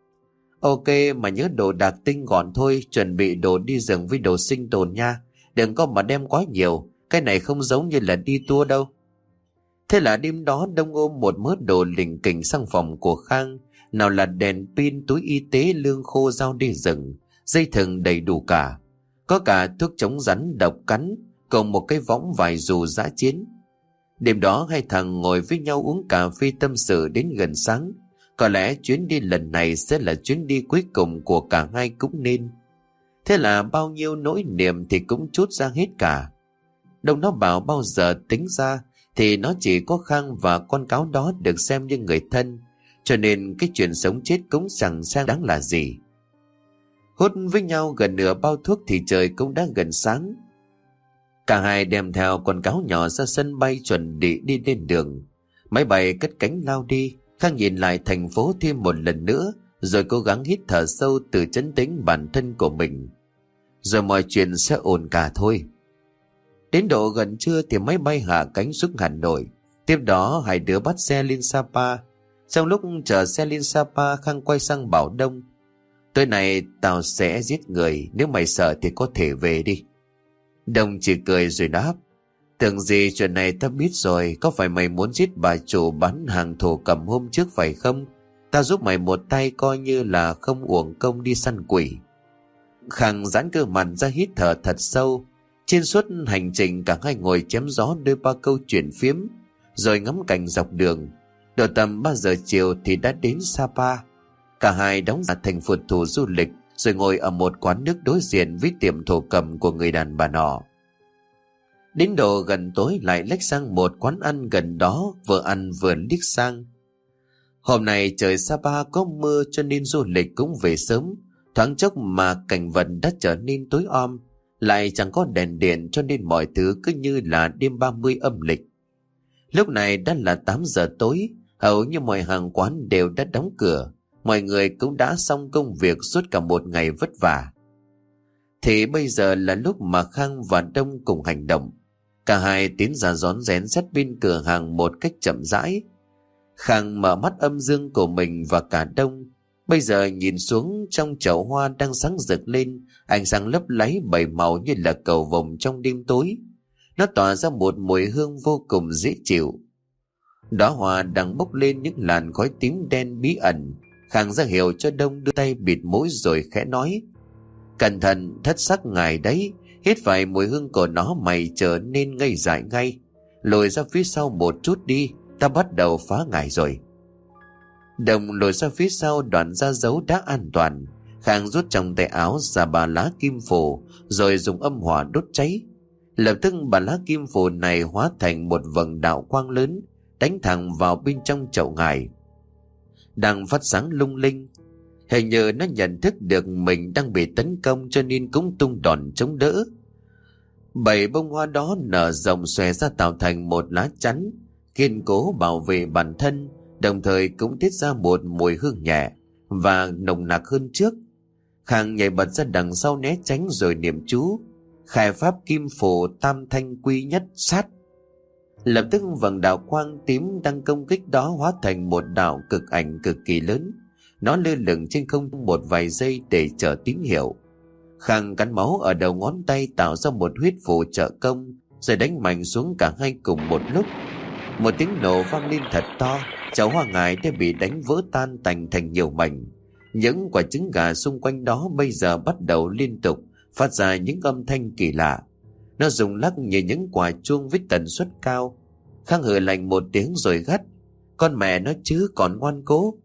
Ok, mà nhớ đồ đạc tinh gọn thôi. Chuẩn bị đồ đi rừng với đồ sinh tồn nha. Đừng có mà đem quá nhiều. Cái này không giống như là đi tour đâu. Thế là đêm đó Đông ôm một mớ đồ lỉnh kỉnh sang phòng của Khang. Nào là đèn pin, túi y tế, lương khô, dao đi rừng, dây thừng đầy đủ cả. Có cả thuốc chống rắn độc cắn, cùng một cái võng vải dù dã chiến. Đêm đó hai thằng ngồi với nhau uống cà phê tâm sự đến gần sáng. Có lẽ chuyến đi lần này sẽ là chuyến đi cuối cùng của cả hai cũng nên. Thế là bao nhiêu nỗi niềm thì cũng trút ra hết cả. Đông nó bảo bao giờ tính ra thì nó chỉ có Khang và con cáo đó được xem như người thân. Cho nên cái chuyện sống chết cũng chẳng sang đáng là gì. Hút với nhau gần nửa bao thuốc thì trời cũng đã gần sáng. Cả hai đem theo con cáo nhỏ ra sân bay chuẩn bị đi lên đường. Máy bay cất cánh lao đi. Khang nhìn lại thành phố thêm một lần nữa, rồi cố gắng hít thở sâu từ trấn tĩnh bản thân của mình. Rồi mọi chuyện sẽ ổn cả thôi. Đến độ gần trưa thì máy bay hạ cánh xuống Hà Nội. Tiếp đó hai đứa bắt xe lên Sapa. Trong lúc chờ xe lên Sapa, Khang quay sang bảo Đông: tối nay tao sẽ giết người, nếu mày sợ thì có thể về đi. Đông chỉ cười rồi đáp: tưởng gì chuyện này tao biết rồi. Có phải mày muốn giết bà chủ bán hàng thổ cẩm hôm trước phải không? Tao giúp mày một tay, coi như là không uổng công đi săn quỷ. Khang giãn cơ mặt ra, hít thở thật sâu. Trên suốt hành trình cả hai ngồi chém gió đôi ba câu chuyện phiếm, rồi ngắm cảnh dọc đường. Độ tầm ba giờ chiều thì đã đến Sapa. Cả hai đóng giả thành phượt thủ du lịch, rồi ngồi ở một quán nước đối diện với tiệm thổ cẩm của người đàn bà nọ. Đến độ gần tối lại lách sang một quán ăn gần đó, vừa ăn vừa liếc sang. Hôm nay trời Sapa có mưa cho nên du lịch cũng về sớm. Thoáng chốc mà cảnh vật đã trở nên tối om, lại chẳng có đèn điện, cho nên mọi thứ cứ như là đêm ba mươi âm lịch. Lúc này đã là tám giờ tối, hầu như mọi hàng quán đều đã đóng cửa. Mọi người cũng đã xong công việc suốt cả một ngày vất vả. Thì bây giờ là lúc mà Khang và Đông cùng hành động. Cả hai tiến ra rón rén sát bên cửa hàng một cách chậm rãi. Khang mở mắt âm dương của mình và cả Đông. Bây giờ nhìn xuống trong chậu hoa đang sáng rực lên, ánh sáng lấp láy bảy màu như là cầu vồng trong đêm tối. Nó tỏa ra một mùi hương vô cùng dễ chịu. Đóa hoa đang bốc lên những làn khói tím đen bí ẩn. Khang ra hiệu cho Đông đưa tay bịt mũi rồi khẽ nói: cẩn thận, thất sắc ngài đấy. Hít phải mùi hương của nó mày trở nên ngây dại ngay. Lùi ra phía sau một chút đi, ta bắt đầu phá ngài rồi. Đông lùi ra phía sau, đoạn ra dấu đá an toàn. Khang rút trong tay áo ra ba lá kim phù, rồi dùng âm hỏa đốt cháy. Lập tức ba lá kim phù này hóa thành một vầng đạo quang lớn, đánh thẳng vào bên trong chậu ngài, đang phát sáng lung linh. Hình như nó nhận thức được mình đang bị tấn công, cho nên cũng tung đòn chống đỡ. Bảy bông hoa đó nở rộng xòe ra tạo thành một lá chắn, kiên cố bảo vệ bản thân, đồng thời cũng tiết ra một mùi hương nhẹ và nồng nặc hơn trước. Khang nhảy bật ra đằng sau né tránh rồi niệm chú: khai pháp kim phù tam thanh quy nhất sát. Lập tức vầng đạo quang tím đang công kích đó hóa thành một đạo cực ảnh cực kỳ lớn. Nó lơ lửng trên không một vài giây để chờ tín hiệu. Khang cắn máu ở đầu ngón tay tạo ra một huyết phù trợ công, rồi đánh mạnh xuống cả hai cùng một lúc. Một tiếng nổ vang lên thật to, chậu hoa ngải đã bị đánh vỡ tan tành thành nhiều mảnh. Những quả trứng gà xung quanh đó bây giờ bắt đầu liên tục phát ra những âm thanh kỳ lạ. Nó rung lắc như những quả chuông với tần suất cao. Khang hừ lạnh một tiếng rồi gắt: con mẹ nó chứ, còn ngoan cố.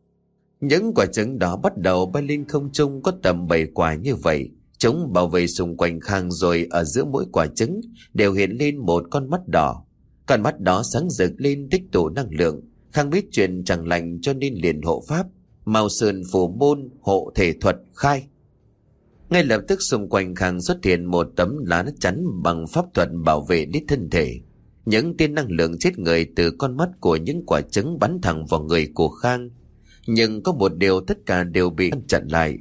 Những quả trứng đó bắt đầu bay lên không trung, có tầm bảy quả như vậy. Chúng bảo vệ xung quanh Khang, rồi ở giữa mỗi quả trứng đều hiện lên một con mắt đỏ. Con mắt đó sáng rực lên tích tụ năng lượng, Khang biết chuyện chẳng lành cho nên liền hộ pháp, Mao Sơn phù môn hộ thể thuật khai. Ngay lập tức xung quanh Khang xuất hiện một tấm lá chắn bằng pháp thuật bảo vệ đích thân thể. Những tia năng lượng chết người từ con mắt của những quả trứng bắn thẳng vào người của Khang. Nhưng có một điều, tất cả đều bị ngăn chặn lại.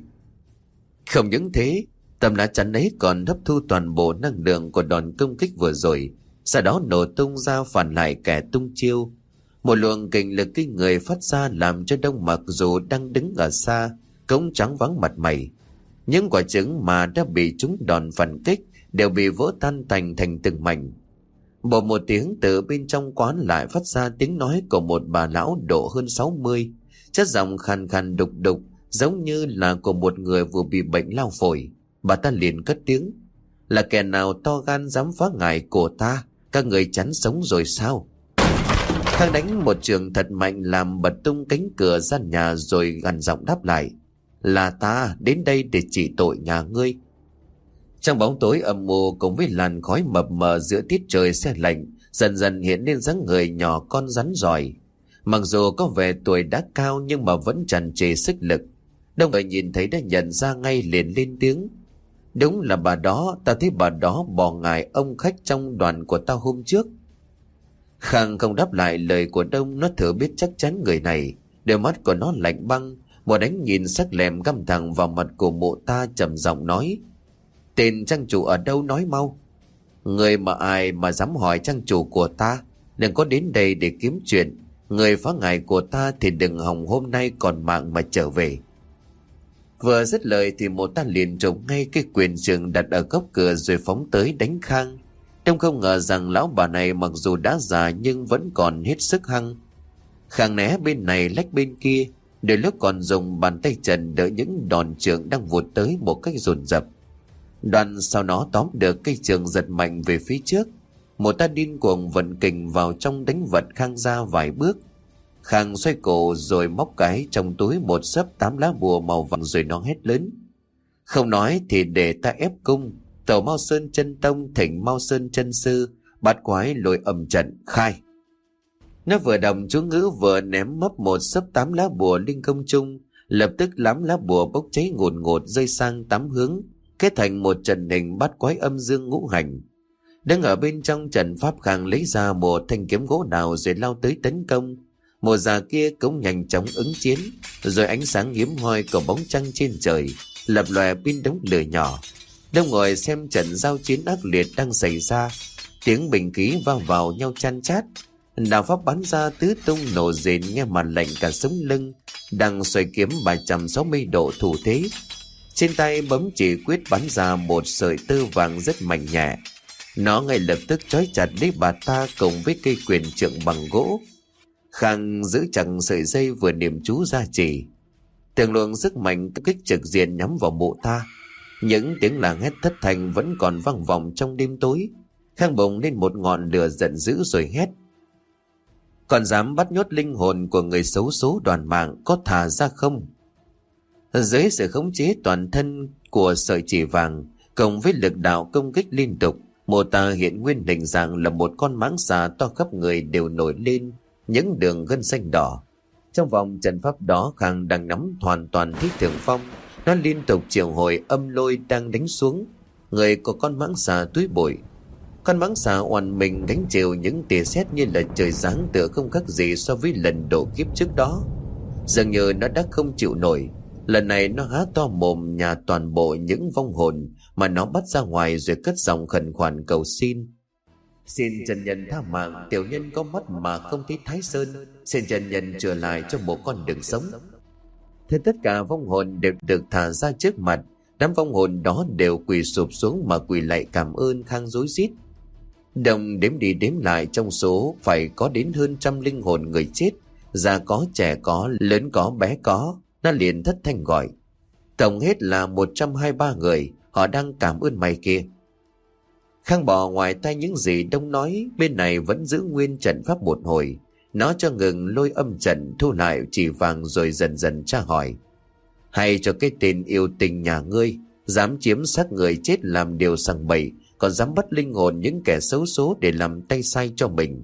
Không những thế, tấm lá chắn ấy còn hấp thu toàn bộ năng lượng của đòn công kích vừa rồi, sau đó nổ tung ra phản lại kẻ tung chiêu. Một luồng kình lực kinh người phát ra làm cho Đông Mặc dù đang đứng ở xa cũng trắng vắng mặt mày. Những quả trứng mà đã bị trúng đòn phản kích đều bị vỡ tan thành thành từng mảnh. Bộ một tiếng từ bên trong quán lại phát ra tiếng nói của một bà lão độ hơn sáu mươi, chất giọng khàn khàn đục đục giống như là của một người vừa bị bệnh lao phổi. Bà ta liền cất tiếng: "Là kẻ nào to gan dám phá ngài của ta? Các người chắn sống rồi sao?" Khang đánh một trường thật mạnh làm bật tung cánh cửa gian nhà rồi gằn giọng đáp lại: "Là ta đến đây để trị tội nhà ngươi." Trong bóng tối âm mù cùng với làn khói mập mờ giữa tiết trời se lạnh, dần dần hiện lên dáng người nhỏ con rắn giỏi. Mặc dù có vẻ tuổi đã cao nhưng mà vẫn tràn trề sức lực. Đông người nhìn thấy đã nhận ra ngay, liền lên tiếng: "Đúng là bà đó, ta thấy bà đó bỏ ngài ông khách trong đoàn của tao hôm trước." Khang không đáp lại lời của Đông, nó thử biết chắc chắn người này. Đôi mắt của nó lạnh băng, một ánh nhìn sắc lẹm găm thẳng vào mặt của mụ ta, trầm giọng nói: "Tên trang chủ ở đâu, nói mau." "Người mà ai mà dám hỏi trang chủ của ta? Đừng có đến đây để kiếm chuyện. Người phá ngài của ta thì đừng hòng hôm nay còn mạng mà trở về." Vừa dứt lời thì mụ ta liền trộm ngay cái quyền trường đặt ở góc cửa rồi phóng tới đánh Khang. Đông không ngờ rằng lão bà này mặc dù đã già nhưng vẫn còn hết sức hăng. Khang né bên này lách bên kia, đôi lúc còn dùng bàn tay trần đỡ những đòn trường đang vụt tới một cách dồn dập. Đoàn sau nó tóm được cây trường giật mạnh về phía trước. Một ta điên cuồng vận kình vào trong đánh vật Khang ra vài bước. Khang xoay cổ rồi móc cái trong túi một xấp tám lá bùa màu vàng rồi nó hét lớn: "Không nói thì để ta ép cung. Tàu Mao Sơn chân tông thỉnh Mao Sơn chân sư, bát quái lôi âm trận khai." Nó vừa đọc chú ngữ vừa ném mấp một xấp tám lá bùa lên không trung. Lập tức lắm lá bùa bốc cháy ngột ngột rơi sang tám hướng, kết thành một trận hình bát quái âm dương ngũ hành. Đang ở bên trong trận pháp, Khang lấy ra một thanh kiếm gỗ đào rồi lao tới tấn công. Một già kia cũng nhanh chóng ứng chiến, rồi ánh sáng hiếm hoi của bóng trăng trên trời lập lòe bên đống lửa nhỏ. Đông ngồi xem trận giao chiến ác liệt đang xảy ra, tiếng bình khí va vào nhau chan chát, đạo pháp bắn ra tứ tung nổ rền nghe mà lạnh cả sống lưng. Đang xoay kiếm ba trăm sáu mươi độ thủ thế, trên tay bấm chỉ quyết bắn ra một sợi tơ vàng rất mạnh nhẹ. Nó ngay lập tức trói chặt lấy bà ta cùng với cây quyền trượng bằng gỗ. Khang giữ chặt sợi dây vừa niệm chú ra chỉ, từng luồng sức mạnh kích trực diện nhắm vào mụ ta. Những tiếng làng hét thất thanh vẫn còn vang vọng trong đêm tối. Khang bùng lên một ngọn lửa giận dữ rồi hét: "Còn dám bắt nhốt linh hồn của người xấu số Đoàn Mạng, có thả ra không?" Dưới sự khống chế toàn thân của sợi chỉ vàng cộng với lực đạo công kích liên tục, mô ta hiện nguyên hình dạng là một con mãng xà to khắp người đều nổi lên những đường gân xanh đỏ. Trong vòng trận pháp đó, Khang đang nắm hoàn toàn Thiết Thường Phong. Nó liên tục triệu hồi âm lôi đang đánh xuống người của con mãng xà túi bụi. Con mãng xà oằn mình gánh chịu những tia sét như là trời giáng, tựa không khác gì so với lần độ kiếp trước đó. Dường như nó đã không chịu nổi. Lần này nó há to mồm nhả toàn bộ những vong hồn mà nó bắt ra ngoài rồi cất giọng khẩn khoản cầu xin: "Xin trần nhân tha mạng, tiểu nhân có mắt mà không thấy Thái Sơn. Xin trần nhân trở lại cho một con đường sống." Thế tất cả vong hồn đều được thả ra trước mặt. Đám vong hồn đó đều quỳ sụp xuống mà quỳ lại cảm ơn Khang rối rít. Đồng đếm đi đếm lại, trong số phải có đến hơn trăm linh hồn người chết, già có, trẻ có, lớn có, bé có. Nó liền thất thanh gọi: "Tổng hết là một trăm hai mươi ba người, họ đang cảm ơn mày kia." Khang bỏ ngoài tay những gì Đông nói, bên này vẫn giữ nguyên trận pháp một hồi. Nó cho ngừng lôi âm trận, thu lại chỉ vàng rồi dần dần tra hỏi: "Hay cho cái tên yêu tình nhà ngươi, dám chiếm xác người chết làm điều sằng bậy, còn dám bắt linh hồn những kẻ xấu số để làm tay sai cho mình.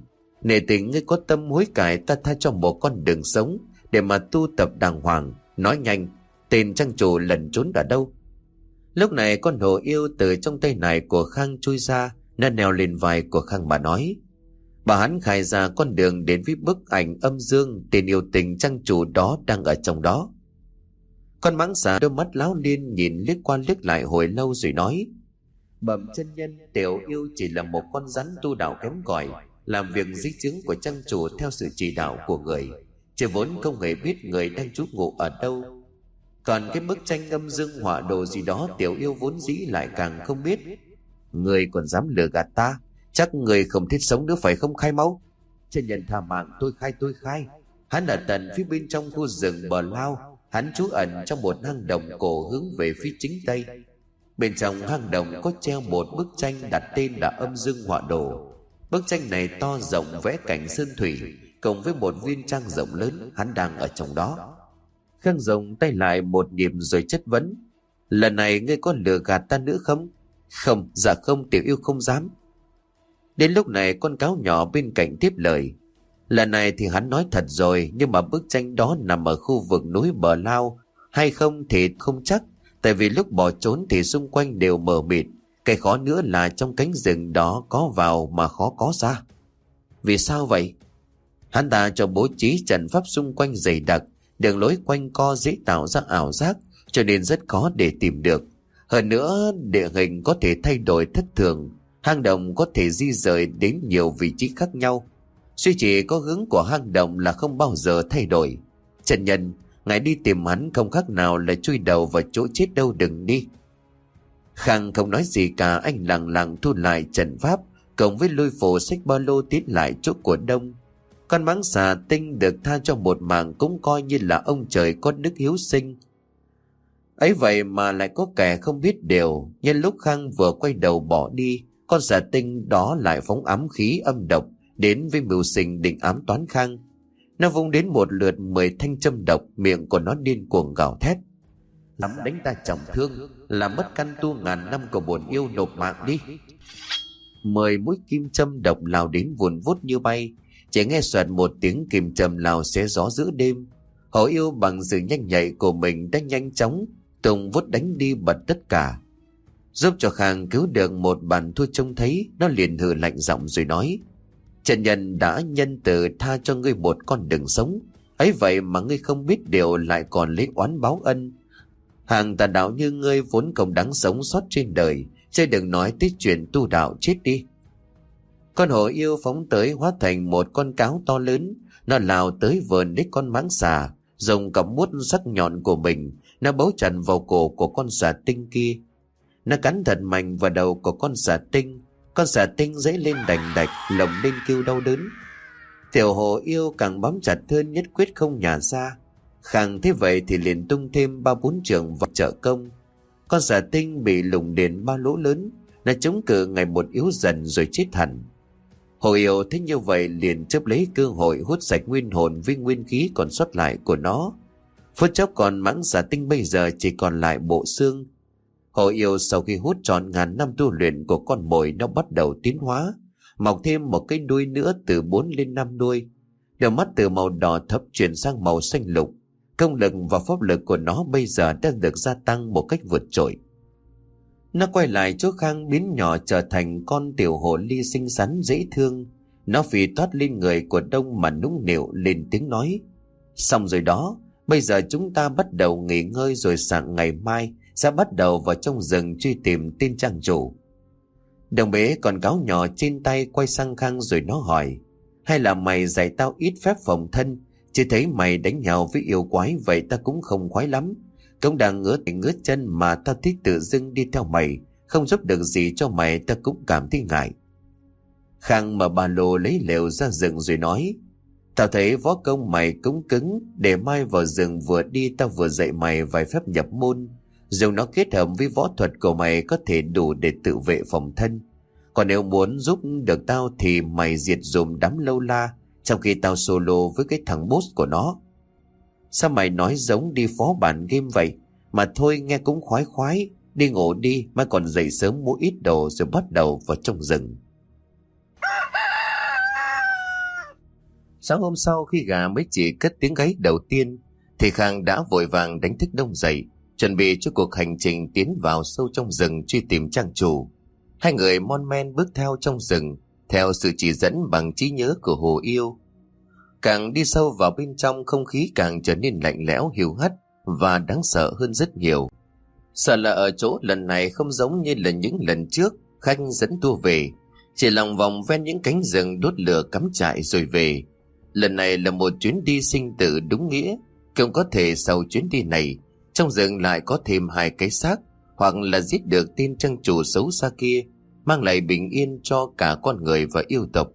Nể tình ngươi có tâm hối cải, ta tha cho một con đường sống để mà tu tập đàng hoàng. Nói nhanh, tên trang chủ lẩn trốn ở đâu? Lúc này con hổ yêu từ trong tay này của Khang chui ra, nó neo lên vai của Khang mà nói. Bà hắn khai ra con đường đến với bức ảnh âm dương tên yêu tình trang chủ đó đang ở trong đó. Con mãng xà đôi mắt láo liên nhìn liếc qua liếc lại hồi lâu rồi nói. Bẩm chân nhân, tiểu yêu chỉ là một con rắn tu đạo kém cỏi, làm việc dưới trướng của trang chủ theo sự chỉ đạo của người, chứ vốn không hề biết người đang trú ngụ ở đâu. Còn cái bức tranh âm dương họa đồ gì đó tiểu yêu vốn dĩ lại càng không biết. Người còn dám lừa gạt ta, chắc người không thiết sống nữa phải không Khai Máu? Chân nhân tha mạng, tôi khai tôi khai. Hắn ở tận phía bên trong khu rừng bờ lao, hắn trú ẩn trong một hang động cổ hướng về phía chính tây. Bên trong hang động có treo một bức tranh đặt tên là âm dương họa đồ. Bức tranh này to rộng vẽ cảnh sơn thủy, cộng với một viên trang rộng lớn, hắn đang ở trong đó. Khang rồng tay lại một nhịp rồi chất vấn. Lần này ngươi có lừa gạt ta nữa không? Không, dạ không, tiểu yêu không dám. Đến lúc này con cáo nhỏ bên cạnh tiếp lời. Lần này thì hắn nói thật rồi, nhưng mà bức tranh đó nằm ở khu vực núi bờ lao hay không thì không chắc. Tại vì lúc bỏ trốn thì xung quanh đều mờ mịt. Cái khó nữa là trong cánh rừng đó có vào mà khó có ra. Vì sao vậy? Hắn ta cho bố trí trận pháp xung quanh dày đặc, đường lối quanh co dễ tạo ra ảo giác, cho nên rất khó để tìm được. Hơn nữa, địa hình có thể thay đổi thất thường, hang động có thể di rời đến nhiều vị trí khác nhau. Suy chỉ có hướng của hang động là không bao giờ thay đổi. Chân nhân, ngài đi tìm hắn không khác nào là chui đầu vào chỗ chết đâu, đừng đi. Khang không nói gì cả, anh lặng lặng thu lại trận pháp, cộng với lôi phổ xách ba lô tiến lại chỗ của Đông. Con mãng xà tinh được tha cho một mạng cũng coi như là ông trời có đức hiếu sinh. Ấy vậy mà lại có kẻ không biết điều. Nhân lúc Khang vừa quay đầu bỏ đi, con xà tinh đó lại phóng ám khí âm độc đến với mưu sinh định ám toán Khang. Nó vung đến một lượt mười thanh châm độc, miệng của nó điên cuồng gào thét. Dám đánh ta trọng thương, làm mất căn tu ngàn năm của bổn yêu, nộp mạng đi. Mười mũi kim châm độc lao đến vùn vút như bay. Chỉ nghe xoẹt một tiếng kim châm lao xé gió giữa đêm. Hổ yêu bằng sự nhanh nhạy của mình đã nhanh chóng tùng vút đánh đi bật tất cả. Giúp cho Khang cứu được một bàn thua trông thấy, nó liền hừ lạnh giọng rồi nói. Chân nhân đã nhân từ tha cho ngươi một con đường sống, ấy vậy mà ngươi không biết điều lại còn lấy oán báo ân. Hàng tà đạo như ngươi vốn không đáng sống sót trên đời, chứ đừng nói tới chuyện tu đạo, chết đi. Con hổ yêu phóng tới hóa thành một con cáo to lớn, nó lao tới vờn lấy con mãng xà, dùng cặp muốt sắc nhọn của mình, nó bấu chặt vào cổ của con xà tinh kia. Nó cắn thật mạnh vào đầu của con xà tinh, con xà tinh dãy lên đành đạch, lồng lên kêu đau đớn. Tiểu hổ yêu càng bám chặt hơn, nhất quyết không nhả ra. Khang thế vậy thì liền tung thêm ba bốn trường vào trợ công. Con xà tinh bị lủng đến ba lỗ lớn, nó chống cự ngày một yếu dần rồi chết hẳn. Hổ yêu thấy như vậy liền chớp lấy cơ hội hút sạch nguyên hồn với nguyên khí còn sót lại của nó. Phút chốc còn mãng xà tinh bây giờ chỉ còn lại bộ xương. Hổ yêu sau khi hút trọn ngàn năm tu luyện của con mồi, nó bắt đầu tiến hóa, mọc thêm một cái đuôi nữa từ bốn lên năm đuôi. Đôi mắt từ màu đỏ thẫm chuyển sang màu xanh lục. Công lực và pháp lực của nó bây giờ đã được gia tăng một cách vượt trội. Nó quay lại chỗ Khang biến nhỏ trở thành con tiểu hồ ly xinh xắn dễ thương. Nó phì thoát lên người của Đông mà nũng nịu lên tiếng nói. Xong rồi đó, bây giờ chúng ta bắt đầu nghỉ ngơi rồi sáng ngày mai sẽ bắt đầu vào trong rừng truy tìm tên trang chủ. Đồng bế con cáo nhỏ trên tay quay sang Khang rồi nó hỏi. Hay là mày dạy tao ít phép phòng thân, chứ thấy mày đánh nhau với yêu quái vậy ta cũng không khoái lắm. Cũng đang ngứa tay ngứa chân mà tao thích tự dưng đi theo mày, không giúp được gì cho mày ta cũng cảm thấy ngại. Khang mở ba lô lấy lều ra rừng rồi nói. Tao thấy võ công mày cũng cứng, để mai vào rừng vừa đi tao vừa dạy mày vài phép nhập môn. Dùng nó kết hợp với võ thuật của mày có thể đủ để tự vệ phòng thân. Còn nếu muốn giúp được tao thì mày diệt dùm đám lâu la, trong khi tao solo với cái thằng boss của nó. Sao mày nói giống đi phó bản game vậy? Mà thôi nghe cũng khoái khoái. Đi ngủ đi, mai còn dậy sớm mua ít đồ rồi bắt đầu vào trong rừng. Sáng hôm sau khi gà mới chỉ cất tiếng gáy đầu tiên thì Khang đã vội vàng đánh thức Đông dậy, chuẩn bị cho cuộc hành trình tiến vào sâu trong rừng truy tìm trang chủ. Hai người mon men bước theo trong rừng, theo sự chỉ dẫn bằng trí nhớ của Hồ Yêu. Càng đi sâu vào bên trong, không khí càng trở nên lạnh lẽo, hiu hắt và đáng sợ hơn rất nhiều. Sợ là ở chỗ lần này không giống như là những lần trước khách dẫn tour về, chỉ lòng vòng ven những cánh rừng đốt lửa cắm trại rồi về. Lần này là một chuyến đi sinh tử đúng nghĩa. Không có thể sau chuyến đi này trong rừng lại có thêm hai cái xác, hoặc là giết được tên trang chủ xấu xa kia, mang lại bình yên cho cả con người và yêu tộc.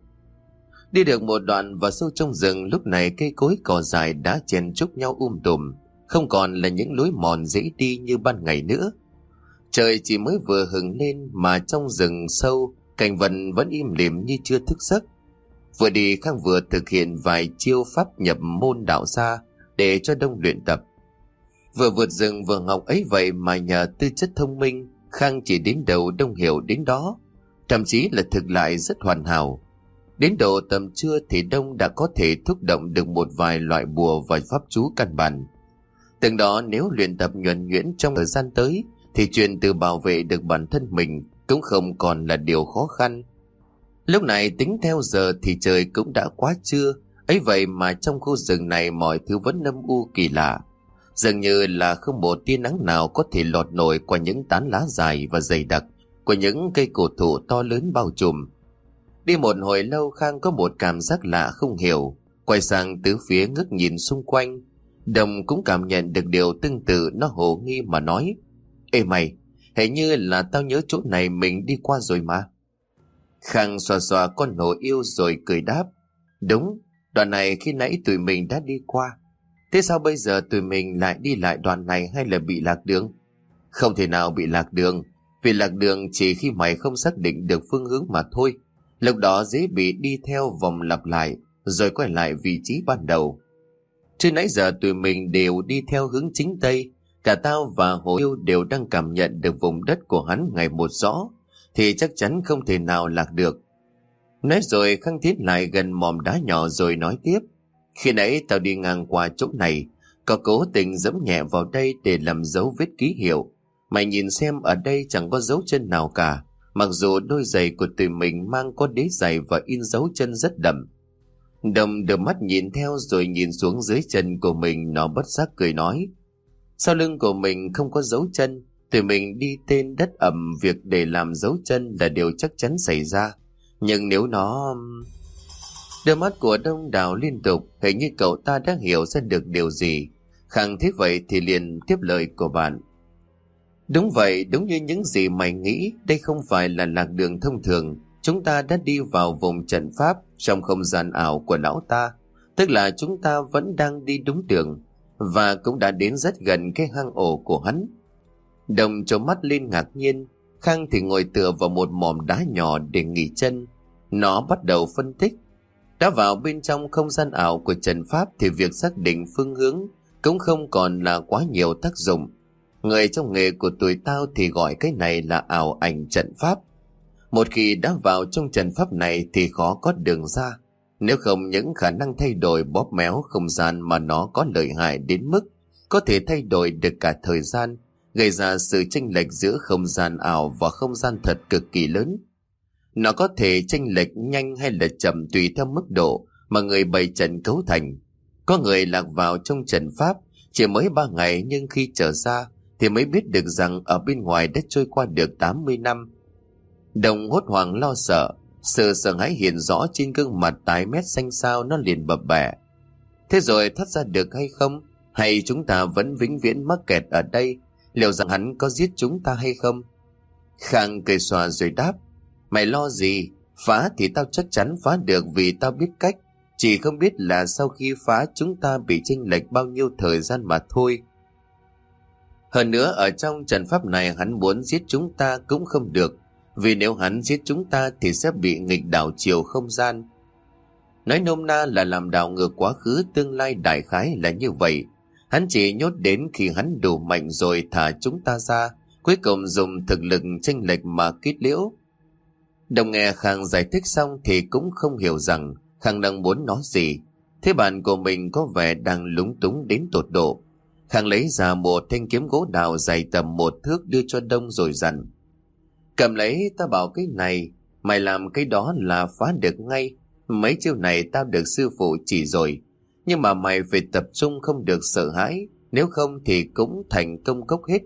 Đi được một đoạn vào sâu trong rừng, lúc này cây cối cỏ dại đã chen chúc nhau um tùm, không còn là những lối mòn dễ đi như ban ngày nữa. Trời chỉ mới vừa hừng lên mà trong rừng sâu cảnh vật vẫn im lìm như chưa thức giấc. Vừa đi Khang vừa thực hiện vài chiêu pháp nhập môn đạo gia để cho Đông luyện tập. Vừa vượt rừng vừa học ấy vậy mà nhờ tư chất thông minh, Khang chỉ đến đầu Đông hiểu đến đó, thậm chí là thực lại rất hoàn hảo. Đến độ tầm trưa thì Đông đã có thể thúc động được một vài loại bùa và pháp chú căn bản. Từng đó nếu luyện tập nhuần nhuyễn trong thời gian tới thì chuyện từ bảo vệ được bản thân mình cũng không còn là điều khó khăn. Lúc này tính theo giờ thì trời cũng đã quá trưa, ấy vậy mà trong khu rừng này mọi thứ vẫn âm u kỳ lạ. Dường như là không một tia nắng nào có thể lọt nổi qua những tán lá dài và dày đặc của những cây cổ thụ to lớn bao trùm. Đi một hồi lâu, Khang có một cảm giác lạ không hiểu, quay sang tứ phía ngước nhìn xung quanh. Đồng cũng cảm nhận được điều tương tự, nó hồ nghi mà nói: Ê mày, hình như là tao nhớ chỗ này mình đi qua rồi mà. Khang xòa xòa con Hồ Yêu rồi cười đáp: Đúng, đoạn này khi nãy tụi mình đã đi qua. Thế sao bây giờ tụi mình lại đi lại đoạn này, hay là bị lạc đường? Không thể nào bị lạc đường, vì lạc đường chỉ khi mày không xác định được phương hướng mà thôi. Lúc đó dễ bị đi theo vòng lặp lại rồi quay lại vị trí ban đầu. Chứ nãy giờ tụi mình đều đi theo hướng chính Tây. Cả tao và Hồ Yêu đều đang cảm nhận được vùng đất của hắn ngày một rõ, thì chắc chắn không thể nào lạc được. Nói rồi Khang tiến lại gần mỏm đá nhỏ rồi nói tiếp: Khi nãy tao đi ngang qua chỗ này, có cố tình giẫm nhẹ vào đây để làm dấu vết ký hiệu. Mày nhìn xem, ở đây chẳng có dấu chân nào cả, mặc dù đôi giày của tụi mình mang có đế giày và in dấu chân rất đậm. Đồng đưa mắt nhìn theo rồi nhìn xuống dưới chân của mình, nó bất giác cười nói: Sau lưng của mình không có dấu chân, tụi mình đi tên đất ẩm, việc để làm dấu chân là điều chắc chắn xảy ra. Nhưng nếu nó... Đôi mắt của Đông đảo liên tục, hình như cậu ta đã hiểu ra được điều gì. Khang thế vậy thì liền tiếp lời của bạn: Đúng vậy, đúng như những gì mày nghĩ, đây không phải là lạc đường thông thường. Chúng ta đã đi vào vùng trận pháp trong không gian ảo của lão ta, tức là chúng ta vẫn đang đi đúng đường, và cũng đã đến rất gần cái hang ổ của hắn. Đồng trố mắt lên ngạc nhiên. Khang thì ngồi tựa vào một mỏm đá nhỏ để nghỉ chân. Nó bắt đầu phân tích: Đã vào bên trong không gian ảo của trận pháp thì việc xác định phương hướng cũng không còn là quá nhiều tác dụng. Người trong nghề của tụi tao thì gọi cái này là ảo ảnh trận pháp. Một khi đã vào trong trận pháp này thì khó có đường ra. Nếu không, những khả năng thay đổi bóp méo không gian mà nó có lợi hại đến mức có thể thay đổi được cả thời gian, gây ra sự chênh lệch giữa không gian ảo và không gian thật cực kỳ lớn. Nó có thể chênh lệch nhanh hay là chậm tùy theo mức độ mà người bày trận cấu thành. Có người lạc vào trong trận pháp chỉ mới ba ngày, nhưng khi trở ra thì mới biết được rằng ở bên ngoài đã trôi qua được tám mươi năm. Đồng hốt hoảng lo sợ, sự sợ hãi hiện rõ trên gương mặt tái mét xanh xao, nó liền bập bẹ: Thế rồi thoát ra được hay không? Hay chúng ta vẫn vĩnh viễn mắc kẹt ở đây? Liệu rằng hắn có giết chúng ta hay không? Khang cười xòa rồi đáp: Mày lo gì? Phá thì tao chắc chắn phá được, vì tao biết cách. Chỉ không biết là sau khi phá chúng ta bị chênh lệch bao nhiêu thời gian mà thôi. Hơn nữa, ở trong trận pháp này hắn muốn giết chúng ta cũng không được, vì nếu hắn giết chúng ta thì sẽ bị nghịch đảo chiều không gian. Nói nôm na là làm đảo ngược quá khứ tương lai, đại khái là như vậy. Hắn chỉ nhốt đến khi hắn đủ mạnh rồi thả chúng ta ra, cuối cùng dùng thực lực chênh lệch mà kết liễu. Đồng nghe Khang giải thích xong thì cũng không hiểu rằng Khang đang muốn nói gì. Thế bạn của mình có vẻ đang lúng túng đến tột độ. Khang lấy ra một thanh kiếm gỗ đào dày tầm một thước đưa cho Đông rồi dặn: cầm lấy, ta bảo cái này, mày làm cái đó là phá được ngay. Mấy chiêu này tao được sư phụ chỉ rồi, nhưng mà mày phải tập trung, không được sợ hãi, nếu không thì cũng thành công cốc hết.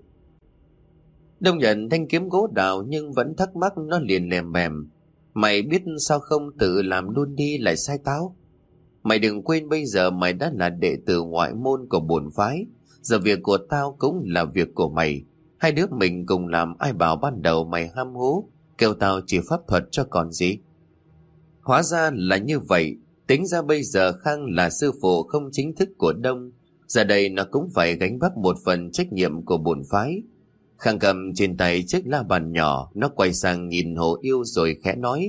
Đông nhận thanh kiếm gỗ đào nhưng vẫn thắc mắc, nó liền lèm bèm: mày biết sao không tự làm luôn đi, lại sai tao. Mày đừng quên bây giờ mày đã là đệ tử ngoại môn của bổn phái, giờ việc của tao cũng là việc của mày. Hai đứa mình cùng làm, ai bảo ban đầu mày ham hố kêu tao chỉ pháp thuật cho còn gì. Hóa ra là như vậy. Tính ra bây giờ Khang là sư phụ không chính thức của Đông, giờ đây nó cũng phải gánh vác một phần trách nhiệm của bổn phái. Khang cầm trên tay chiếc la bàn nhỏ, nó quay sang nhìn Hồ Yêu rồi khẽ nói: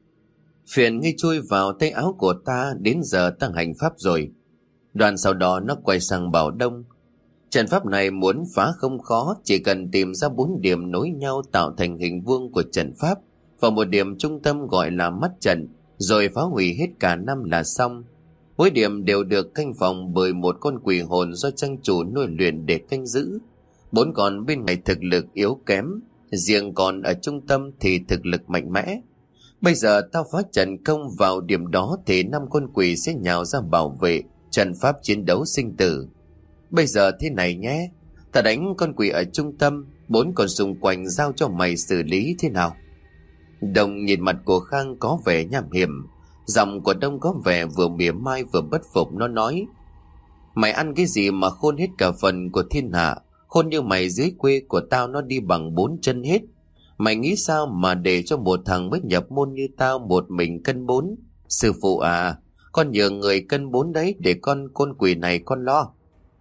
phiền ngươi chui vào tay áo của ta, đến giờ ta hành pháp rồi. Đoàn sau đó nó quay sang bảo Đông: trận pháp này muốn phá không khó, chỉ cần tìm ra bốn điểm nối nhau tạo thành hình vuông của trận pháp và một điểm trung tâm gọi là mắt trận, rồi phá hủy hết cả năm là xong. Mỗi điểm đều được canh phòng bởi một con quỷ hồn do trang chủ nuôi luyện để canh giữ. Bốn con bên ngoài thực lực yếu kém, riêng còn ở trung tâm thì thực lực mạnh mẽ. Bây giờ tao phá trận công vào điểm đó thì năm con quỷ sẽ nhào ra bảo vệ trận pháp, chiến đấu sinh tử. Bây giờ thế này nhé, ta đánh con quỷ ở trung tâm, bốn con xung quanh giao cho mày xử lý thế nào? Đông nhìn mặt của Khang có vẻ nham hiểm, giọng của Đông có vẻ vừa mỉa mai vừa bất phục. Nó nói: mày ăn cái gì mà khôn hết cả phần của thiên hạ? Khôn như mày dưới quê của tao nó đi bằng bốn chân hết. Mày nghĩ sao mà để cho một thằng mới nhập môn như tao một mình cân bốn? Sư phụ à, con nhờ người cân bốn đấy, để con con quỷ này con lo.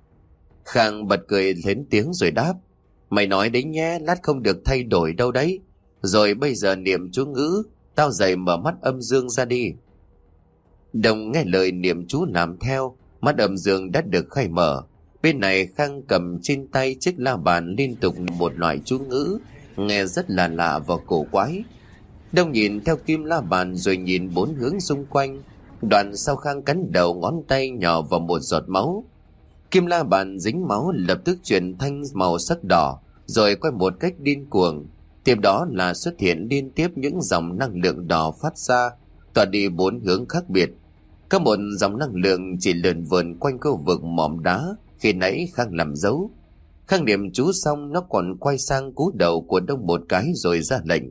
Khang bật cười lớn tiếng rồi đáp: mày nói đấy nhé, lát không được thay đổi đâu đấy. Rồi bây giờ niệm chú ngữ, tao dậy mở mắt âm dương ra đi. Đồng nghe lời niệm chú làm theo, mắt âm dương đã được khai mở. Bên này Khang cầm trên tay chiếc la bàn liên tục một loại chú ngữ, nghe rất là lạ và cổ quái. Đông nhìn theo kim la bàn rồi nhìn bốn hướng xung quanh. Đoạn sau Khang cắn đầu ngón tay nhỏ vào một giọt máu. Kim la bàn dính máu lập tức chuyển thanh màu sắc đỏ, rồi quay một cách điên cuồng. Tiếp đó là xuất hiện liên tiếp những dòng năng lượng đỏ phát ra, tỏa đi bốn hướng khác biệt. Có một dòng năng lượng chỉ lượn vườn quanh khu vực mỏm đá khi nãy Khang làm dấu. Khang niệm chú xong, nó còn quay sang cú đầu của Đông một cái rồi ra lệnh: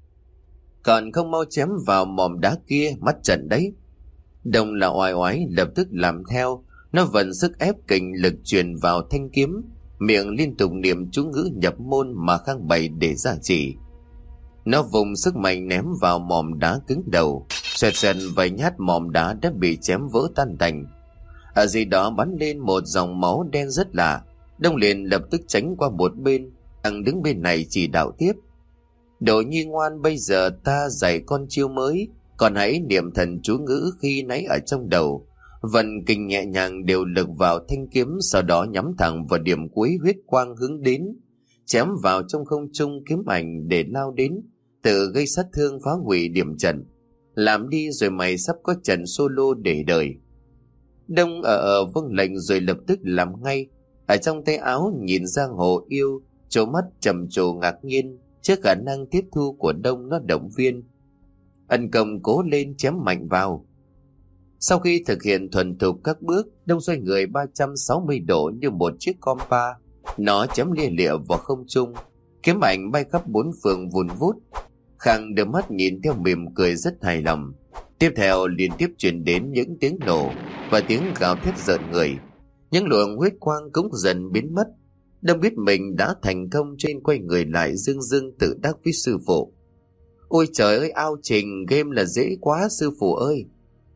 còn không mau chém vào mỏm đá kia, mắt trận đấy. Đông là oai oái lập tức làm theo. Nó vận sức ép kình lực truyền vào thanh kiếm, miệng liên tục niệm chú ngữ nhập môn mà Khang bày để ra chỉ. Nó vùng sức mạnh ném vào mỏm đá cứng đầu, xoẹt xoẹt vài nhát, mỏm đá đã bị chém vỡ tan tành. Ở dưới đó bắn lên một dòng máu đen rất lạ. Đông liền lập tức tránh qua một bên, thằng đứng bên này chỉ đạo tiếp: đồ nhi ngoan, bây giờ ta dạy con chiêu mới, còn hãy niệm thần chú ngữ khi nãy ở trong đầu, vận kình nhẹ nhàng đều lực vào thanh kiếm, sau đó nhắm thẳng vào điểm cuối huyết quang hướng đến, chém vào trong không trung. Kiếm ảnh để lao đến, tự gây sát thương phá hủy điểm trận. Làm đi rồi mày sắp có trận solo để đời. Đông ở ở vâng lệnh rồi lập tức làm ngay. Ở trong tay áo nhìn ra Hồ Yêu, trố mắt trầm trồ ngạc nhiên trước khả năng tiếp thu của Đông. Nó động viên: ân công cố lên, chém mạnh vào. Sau khi thực hiện thuần thục các bước, Đông xoay người ba trăm sáu mươi độ như một chiếc compa. Nó chém lia lịa vào không trung, kiếm ảnh bay khắp bốn phương vùn vút. Khang đưa mắt nhìn theo mỉm cười rất hài lòng. Tiếp theo liên tiếp truyền đến những tiếng nổ và tiếng gào thét rợn người. Những luồng huyết quang cũng dần biến mất. Đông biết mình đã thành công, trên quay người lại dương dương tự đắc với sư phụ: ôi trời ơi, ao trình game là dễ quá sư phụ ơi.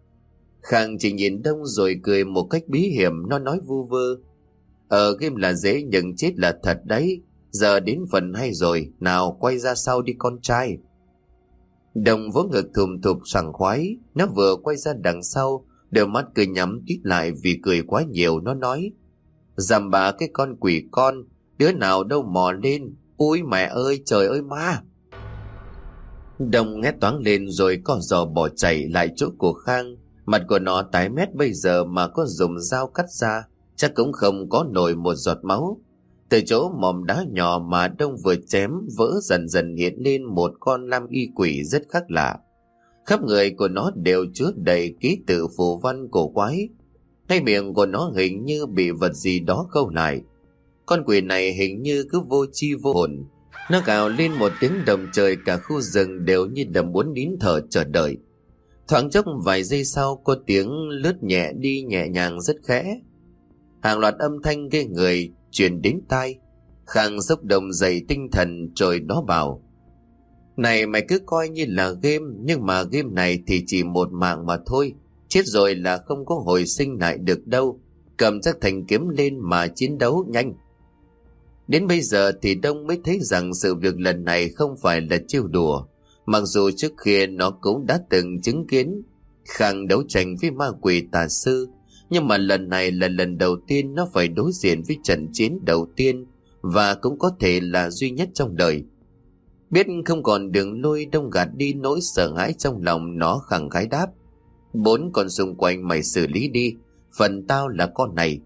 Khang chỉ nhìn Đông rồi cười một cách bí hiểm. Nó nói vu vơ: Ờ game là dễ nhưng chết là thật đấy. Giờ đến phần hay rồi, nào quay ra sau đi con trai. Đông vỗ ngực thùm thụp sảng khoái. Nó vừa quay ra đằng sau, đôi mắt cứ nhắm tít lại vì cười quá nhiều. Nó nói: dằm bà cái con quỷ con, đứa nào đâu mò lên. Ôi mẹ ơi, trời ơi ma. Đông hét toáng lên rồi co giò bỏ chạy lại chỗ của Khang, Mặt của nó tái mét bây giờ mà có dùng dao cắt ra, chắc cũng không có nổi một giọt máu. Từ chỗ mỏm đá nhỏ mà Đông vừa chém vỡ dần dần hiện lên một con lam y quỷ rất khác lạ. Khắp người của nó đều chứa đầy ký tự phù văn cổ quái. Ngay miệng của nó hình như bị vật gì đó khâu lại. Con quỷ này hình như cứ vô tri vô hồn. Nó gào lên một tiếng động trời, cả khu rừng đều như đầm muốn nín thở chờ đợi. Thoáng chốc vài giây sau có tiếng lướt nhẹ đi nhẹ nhàng rất khẽ. Hàng loạt âm thanh ghê người truyền đến tai. Khang xúc động dậy tinh thần rồi nó bảo: "Này mày cứ coi như là game, nhưng mà game này thì chỉ một mạng mà thôi. Chết rồi là không có hồi sinh lại được đâu. Cầm chắc thanh kiếm lên mà chiến đấu nhanh." Đến bây giờ thì Đông mới thấy rằng sự việc lần này không phải là trêu đùa. Mặc dù trước kia nó cũng đã từng chứng kiến Khang đấu tranh với ma quỷ tà sư, nhưng mà lần này là lần đầu tiên nó phải đối diện với trận chiến đầu tiên, và cũng có thể là duy nhất trong đời. Biết không còn đường lui, Đông gạt đi nỗi sợ hãi trong lòng nó, khẳng khái đáp: "Bốn con xung quanh mày xử lý đi, phần tao là con này."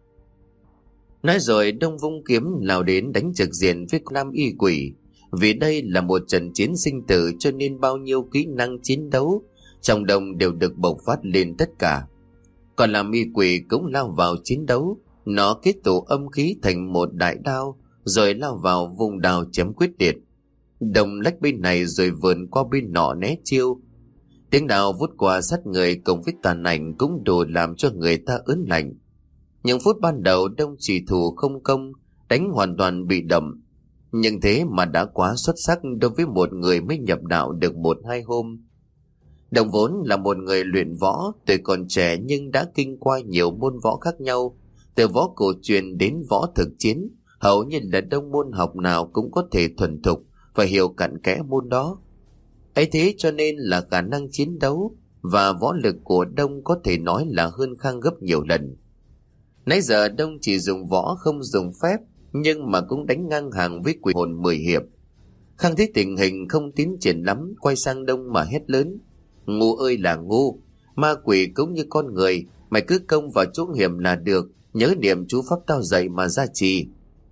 Nói rồi Đông vung kiếm lao đến đánh trực diện với nam y quỷ. Vì đây là một trận chiến sinh tử cho nên bao nhiêu kỹ năng chiến đấu trong Đông đều được bộc phát lên tất cả. Còn làm y quỷ cũng lao vào chiến đấu. Nó kết tụ âm khí thành một đại đao, rồi lao vào vùng đao chém quyết liệt. Đông lách bên này rồi vườn qua bên nọ né chiêu. Tiếng đao vút qua sát người cùng với tàn ảnh cũng đủ làm cho người ta ớn lạnh. Những phút ban đầu Đông chỉ thủ không công, đánh hoàn toàn bị động. Nhưng thế mà đã quá xuất sắc đối với một người mới nhập đạo được một hai hôm. Đông vốn là một người luyện võ, tuổi còn trẻ nhưng đã kinh qua nhiều môn võ khác nhau, từ võ cổ truyền đến võ thực chiến. Hầu như là Đông môn học nào cũng có thể thuần thục và hiểu cặn kẽ môn đó. Ấy thế cho nên là khả năng chiến đấu và võ lực của Đông có thể nói là hơn Khang gấp nhiều lần. Nãy giờ Đông chỉ dùng võ không dùng phép, nhưng mà cũng đánh ngang hàng với quỷ hồn mười hiệp. Khang thấy tình hình không tiến triển lắm, quay sang Đông mà hét lớn: "Ngu ơi là ngu, ma quỷ cũng như con người, mày cứ công vào chỗ hiểm là được, nhớ niệm chú pháp tao dạy mà gia trì."